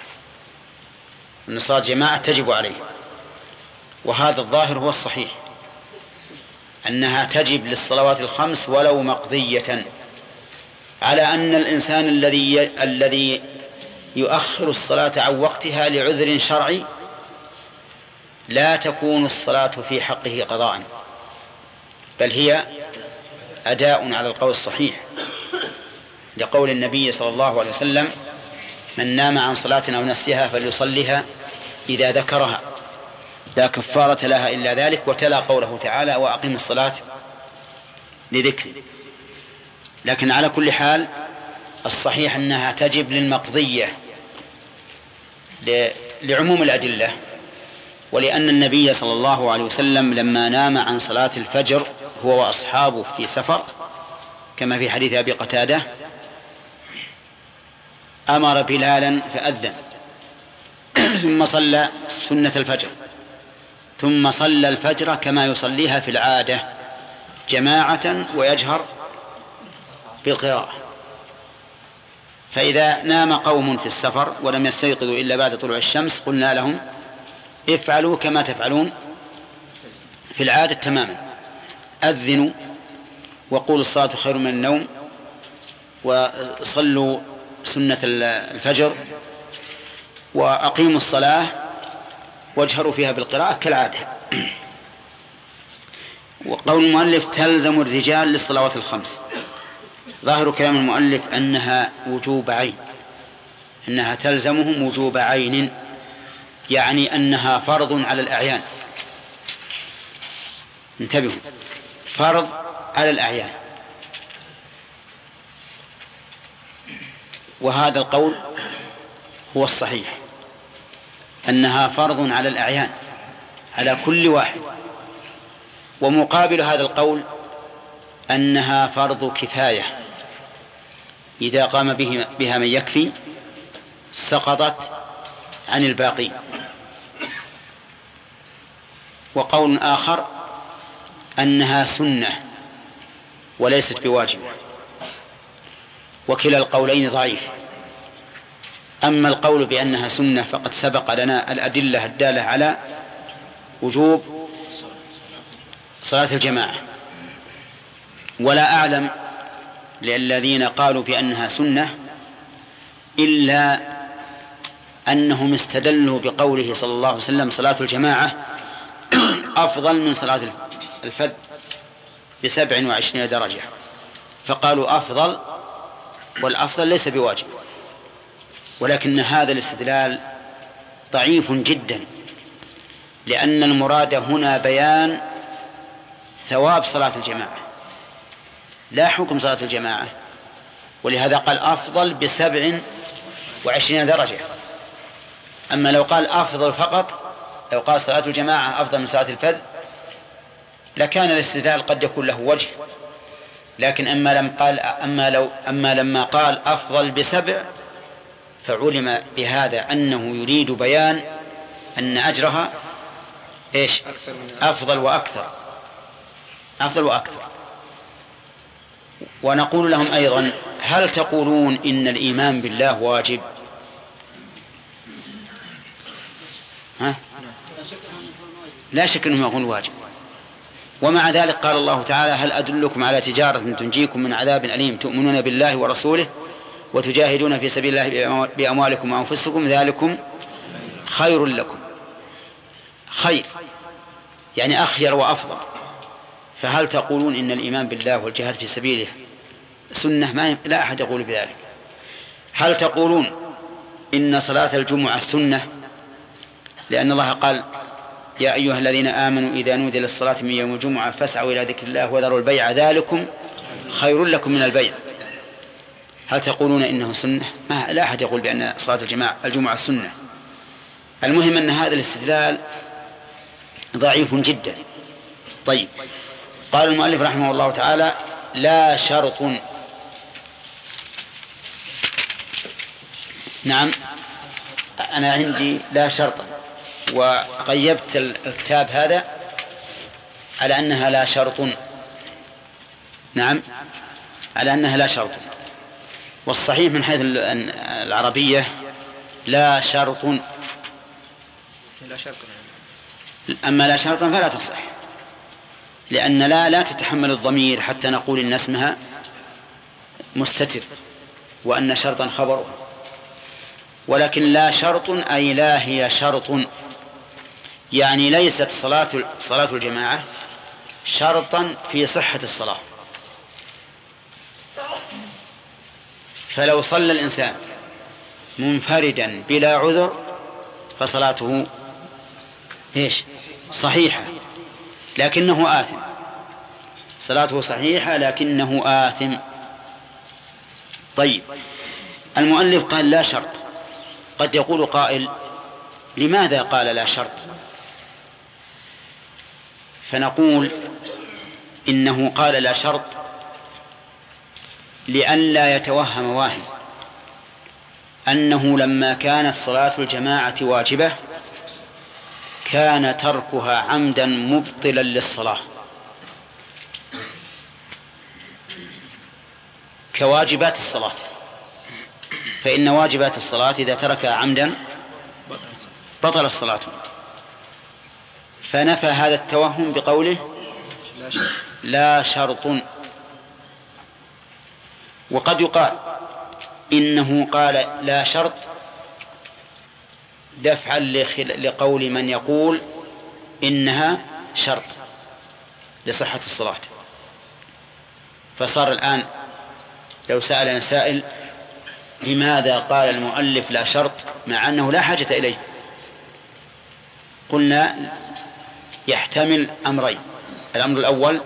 أن الصلاة جماعة تجب عليهم، وهذا الظاهر هو الصحيح، أنها تجب للصلوات الخمس ولو مقضية، على أن الإنسان الذي الذي يؤخر الصلاة عن وقتها لعذر شرعي لا تكون الصلاة في حقه قضاء، بل هي أداء على القول الصحيح، لقول النبي صلى الله عليه وسلم: من نام عن صلاة أو نسيها فليصليها إذا ذكرها لا كفارة لها إلا ذلك، وتلا قوله تعالى: وأقم الصلاة لذكري. لكن على كل حال الصحيح أنها تجب للمقضية لعموم الأدلة، ولأن النبي صلى الله عليه وسلم لما نام عن صلاة الفجر هو وأصحابه في سفر كما في حديث أبي قتادة أمر بلالا فأذن ثم صلى سنة الفجر ثم صلى الفجر كما يصليها في العادة جماعة ويجهر بالقراءة. فإذا نام قوم في السفر ولم يستيقظوا إلا بعد طلوع الشمس قلنا لهم: افعلوا كما تفعلون في العادة تماما، أذنوا وقولوا الصلاة خير من النوم وصلوا سنة الفجر وأقيموا الصلاة واجهروا فيها بالقراءة كالعادة. وقول المؤلف: تلزم الرجال للصلوات الخمس، ظاهر كلام المؤلف أنها وجوب عين، أنها تلزمهم وجوب عين، يعني أنها فرض على الأعيان. انتبهوا، فرض على الأعيان. وهذا القول هو الصحيح، أنها فرض على الأعيان على كل واحد. ومقابل هذا القول أنها فرض كفاية، إذا قام بها من يكفي سقطت عن الباقي. وقول آخر أنها سنة وليست بواجبة، وكلا القولين ضعيف. أما القول بأنها سنة فقد سبق لنا الأدلة الدالة على وجوب صلاة الجماعة، ولا أعلم للذين قالوا بأنها سنة إلا أنهم استدلوا بقوله صلى الله عليه وسلم: صلاة الجماعة أفضل من صلاة الفذ بسبع وعشرين درجة، فقالوا أفضل، والأفضل ليس بواجب. ولكن هذا الاستدلال ضعيف جدا، لأن المراد هنا بيان ثواب صلاة الجماعة لا حكم صلاة الجماعة، ولهذا قال أفضل بسبع وعشرين درجة. أما لو قال أفضل فقط، لو قال صلاة الجماعة أفضل من صلاة الفذ، لكان الاستدلال قد يكون له وجه، لكن أما لم قال أما لو أما لما قال أفضل بسبع فعلم بهذا أنه يريد بيان أن أجرها إيش أفضل وأكثر أفضل وأكثر. ونقول لهم أيضا هل تقولون إن الإيمان بالله واجب؟ ها؟ لا شك أنه يكون واجب. ومع ذلك قال الله تعالى هل أدلكم على تجارة تنجيكم من عذاب أليم تؤمنون بالله ورسوله وتجاهدون في سبيل الله بأموالكم وأنفسكم ذلكم خير لكم. خير يعني أخير وأفضل. فهل تقولون إن الإيمان بالله والجهاد في سبيله سنة؟ ما لا أحد يقول بذلك. هل تقولون إن صلاة الجمعة سنة لأن الله قال يا أيها الذين آمنوا إذا نودي للصلاة من يوم الجمعة فاسعوا إلى ذكر الله وذروا البيع ذلكم خير لكم من البيع؟ هل تقولون إنه سنة؟ ما لا أحد يقول بأن صلاة الجماعة الجمعة سنة. المهم أن هذا الاستدلال ضعيف جدا. طيب قال المؤلف رحمه الله تعالى لا شرط. نعم أنا عندي لا شرطا وقيبت الكتاب هذا على أنها لا شرط. نعم على أنها لا شرط. والصحيح من حيث العربية لا شرط. أما لا شرطا فلا تصح لأن لا لا تتحمل الضمير حتى نقول إن اسمها مستتر وأن شرطا خبره. ولكن لا شرط أي لا هي شرط يعني ليست صلاة صلاة الجماعة شرطا في صحة الصلاة. فلو صلى الإنسان منفردا بلا عذر فصلاته إيش صحيحة لكنه آثم. صلاته صحيحة لكنه آثم. طيب المؤلف قال لا شرط. قد يقول قائل لماذا قال لا شرط؟ فنقول إنه قال لا شرط لئلا يتوهم واهم أنه لما كانت صلاة الجماعة واجبة كان تركها عمدا مبطلا للصلاة كواجبات الصلاة. فإن واجبات الصلاة إذا تركها عمدا بطل الصلاة. فنفى هذا التوهم بقوله لا شرط. وقد يقال إنه قال لا شرط دفعا لقول من يقول إنها شرط لصحة الصلاة. فصار الآن لو سألنا سائل لماذا قال المؤلف لا شرط مع أنه لا حاجة إليه قلنا يحتمل أمرين. الأمر الأول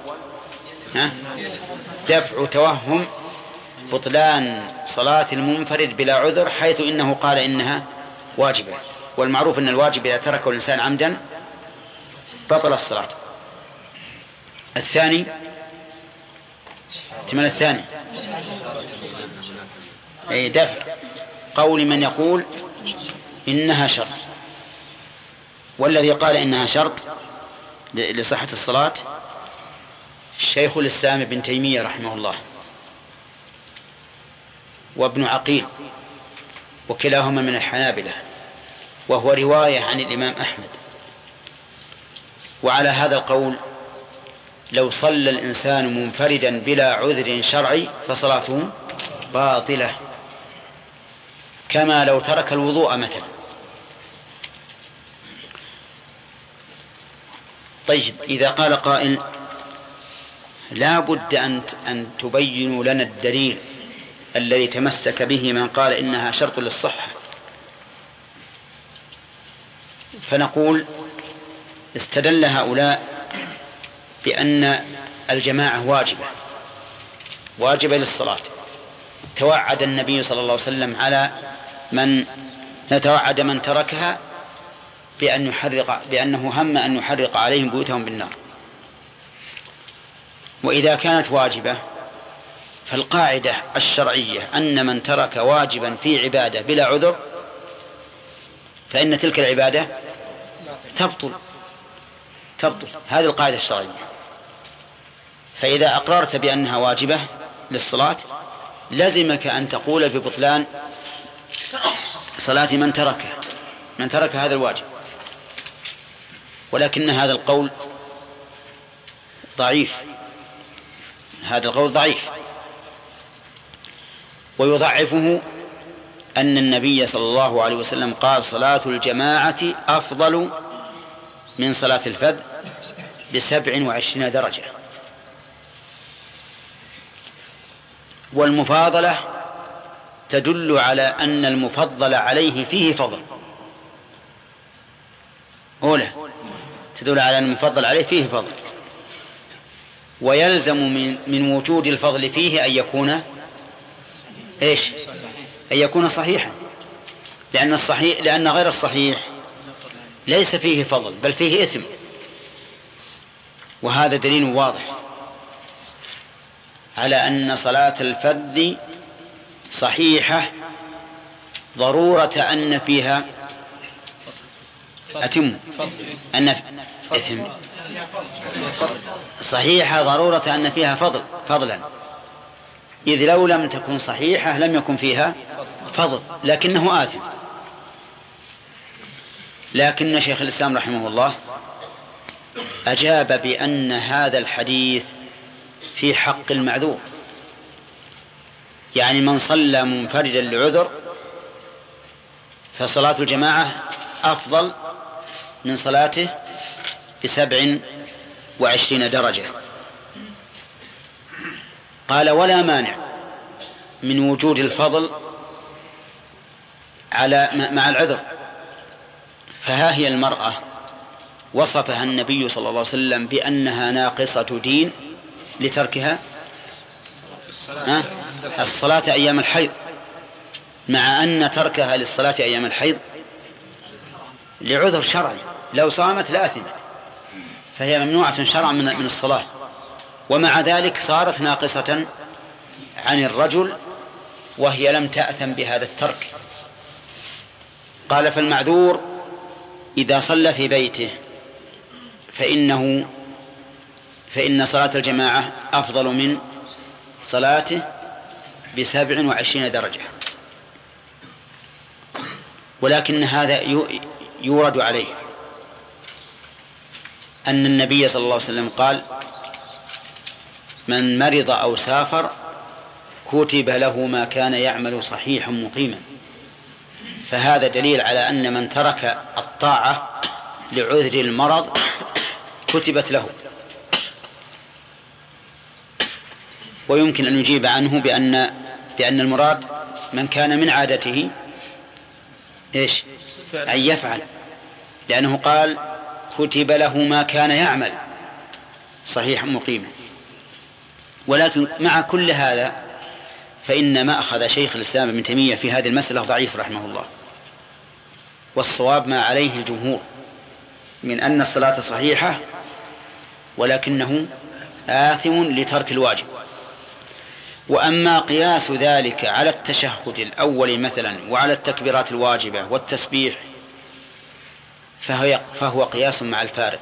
دفع توهم بطلان صلاة المنفرد بلا عذر حيث إنه قال إنها واجبة والمعروف أن الواجب إذا تركه الإنسان عمدا بطل الصلاة. الثاني احتمال الثاني أي دفع قول من يقول إنها شرط. والذي قال إنها شرط لصحة الصلاة الشيخ الإسلام ابن تيمية رحمه الله وابن عقيل وكلاهما من الحنابلة وهو رواية عن الإمام أحمد. وعلى هذا القول لو صلى الإنسان منفردا بلا عذر شرعي فصلاته باطلة كما لو ترك الوضوء مثلا. طيب إذا قال قائل لا بد أن تبينوا لنا الدليل الذي تمسك به من قال إنها شرط للصحة، فنقول استدل هؤلاء بأن الجماعة واجبة واجبة للصلاة. توعد النبي صلى الله عليه وسلم على من يتوعد من تركها بأن يحرق بأنه هم أن يحرق عليهم بيوتهم بالنار. وإذا كانت واجبة فالقاعدة الشرعية أن من ترك واجبا في عبادة بلا عذر فإن تلك العبادة تبطل تبطل هذه القاعدة الشرعية. فإذا أقررت بأنها واجبة للصلاة لزمك أن تقول ببطلان صلاة من تركه من ترك هذا الواجب، ولكن هذا القول ضعيف هذا القول ضعيف ويضعفه أن النبي صلى الله عليه وسلم قال صلاة الجماعة أفضل من صلاة الفذ بسبع وعشرين درجة، والمفاضلة تدل على أن المفضل عليه فيه فضل. أولى تدل على أن المفضل عليه فيه فضل، ويلزم من, من وجود الفضل فيه أن يكون إيش؟ أن يكون صحيحا، لأن الصحيح لأن غير الصحيح ليس فيه فضل بل فيه إثم، وهذا دليل واضح على أن صلاة الفذ صحيحة ضرورة أن فيها أتم أن إثم صحيحة ضرورة أن فيها فضل فضلا إذ لو لم تكن صحيحة لم يكن فيها فضل لكنه آثم. لكن شيخ الإسلام رحمه الله أجاب بأن هذا الحديث في حق المعذور، يعني من صلى منفردا لعذر فصلاة الجماعة أفضل من صلاته بسبع وعشرين درجة. قال ولا مانع من وجود الفضل على مع العذر، فها هي المرأة وصفها النبي صلى الله عليه وسلم بأنها ناقصة دين لتركها الصلاة أيام الحيض، مع أن تركها للصلاة أيام الحيض لعذر شرعي، لو صامت لآثمت، فهي ممنوعة شرعا من الصلاة، ومع ذلك صارت ناقصة عن الرجل وهي لم تأثم بهذا الترك. قال فالمعذور إذا صلى في بيته فإنه فإن صلاة الجماعة أفضل من صلاته بسبع وعشرين درجة. ولكن هذا يورد عليه أن النبي صلى الله عليه وسلم قال من مرض أو سافر كتب له ما كان يعمل صحيحا مقيما، فهذا دليل على أن من ترك الطاعة لعذر المرض كتبت له. ويمكن أن يجيب عنه بأن بأن المراد من كان من عادته إيش أن يفعل، لأنه قال كتب له ما كان يعمل صحيحا مقيما. ولكن مع كل هذا فإن ما أخذ شيخ الإسلام ابن تيمية في هذه المسألة ضعيف رحمه الله، والصواب ما عليه الجمهور من أن الصلاة صحيحة ولكنه آثم لترك الواجب. وأما قياس ذلك على التشهد الأول مثلا وعلى التكبيرات الواجبة والتسبيح فهو, فهو قياس مع الفارق،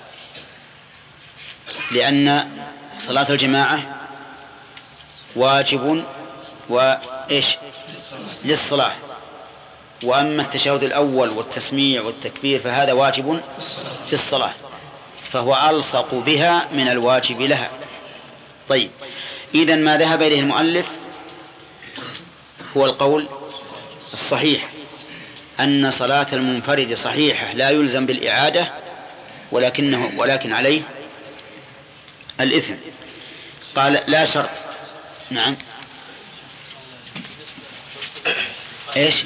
لأن صلاة الجماعة واجب وإيش للصلاة، وأما التشهد الأول والتسميع والتكبير فهذا واجب في الصلاة، فهو ألصق بها من الواجب لها. طيب، إذن ما ذهب إليه المؤلف هو القول الصحيح أن صلاة المنفرد صحيحة لا يلزم بالإعادة، ولكنه ولكن عليه الإثم. قال لا شرط. نعم. إيش؟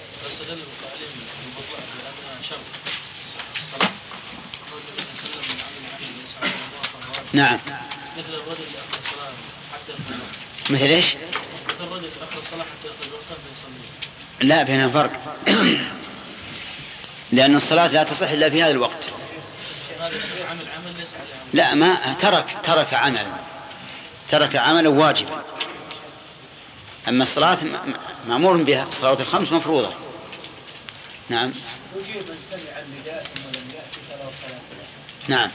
نعم. مثل الرجل اللي أخذ الصلاة حتى مثل إيش؟ مثل الرجل اللي أخذ الصلاة حتى يقضي وقتها فيصلي. لا، بينها فرق. لأن الصلاة لا تصح إلا في هذا الوقت. عمل عمل ليس عليه عمل. لا، ما ترك ترك عمل ترك عملا واجبا أما الصلاة مأمور بها، الصلوات الخمس مفروضة. نعم. يجيب من سمع النداء ثم لم يأتي فله صلاة. نعم.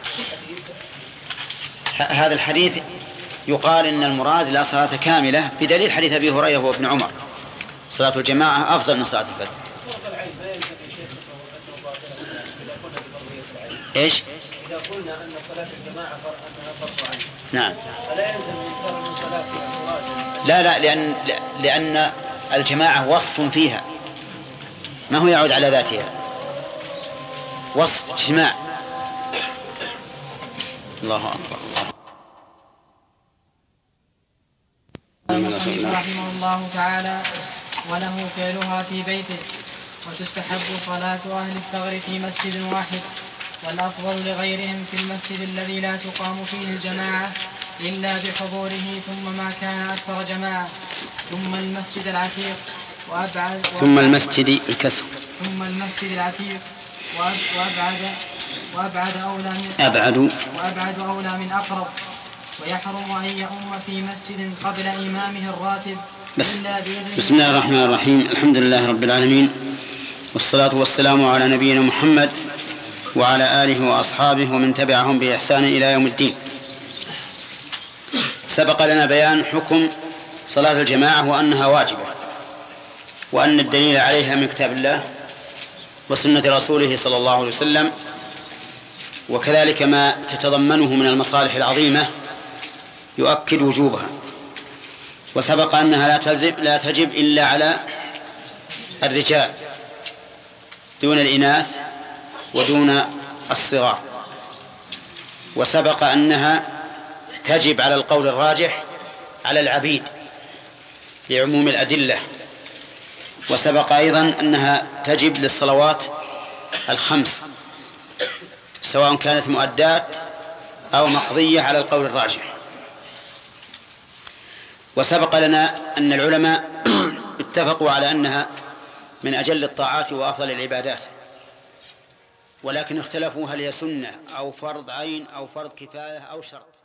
هذا الحديث يقال إن المراد لا صلاة كاملة بدليل حديث أبي هريرة وابن عمر صلاة الجماعة أفضل من صلاة الفجر. إيش؟ إذا قلنا أن صلاة الجماعة أنها فرض عين. نعم. فلا يلزم من فرض صلاتها المراد. لا لا لأن لأن الجماعة وصف فيها ما هو يعود على ذاتها، وصف اجتماع. الله أكبر. المصنف رحمه الله تعالى: وله فعلها في بيته، وتستحب صلاة أهل الثغر في مسجد واحد، والأفضل لغيرهم في المسجد الذي لا تقام فيه الجماعة إلا بحضوره، ثم ما كان أكثر جماعة، ثم المسجد العتيق وأبعد ثم المسجد الكسر ثم المسجد العتيق وأبعد وأبعد أولى من أبعد وأبعد أولى من أقرب. ويحرم أن يؤم في مسجد قبل إمامه الراتب بس. إلا بإذن. بسم الله الرحمن الرحيم. الحمد لله رب العالمين، والصلاة والسلام على نبينا محمد وعلى آله وأصحابه ومن تبعهم بإحسان إلى يوم الدين. سبق لنا بيان حكم صلاة الجماعة وأنها واجبة، وأن الدليل عليها من كتاب الله وسنة رسوله صلى الله عليه وسلم، وكذلك ما تتضمنه من المصالح العظيمة يؤكد وجوبها. وسبق أنها لا تجب, لا تجب إلا على الرجال دون الإناث ودون الصغار. وسبق أنها تجب على القول الراجح على العبيد لعموم الأدلة. وسبق أيضا أنها تجب للصلوات الخمس سواء كانت مؤدات أو مقضية على القول الراجح. وسبق لنا أن العلماء اتفقوا على أنها من أجل الطاعات وأفضل العبادات، ولكن اختلفوا هل هي سنة أو فرض عين أو فرض كفاية أو شرط.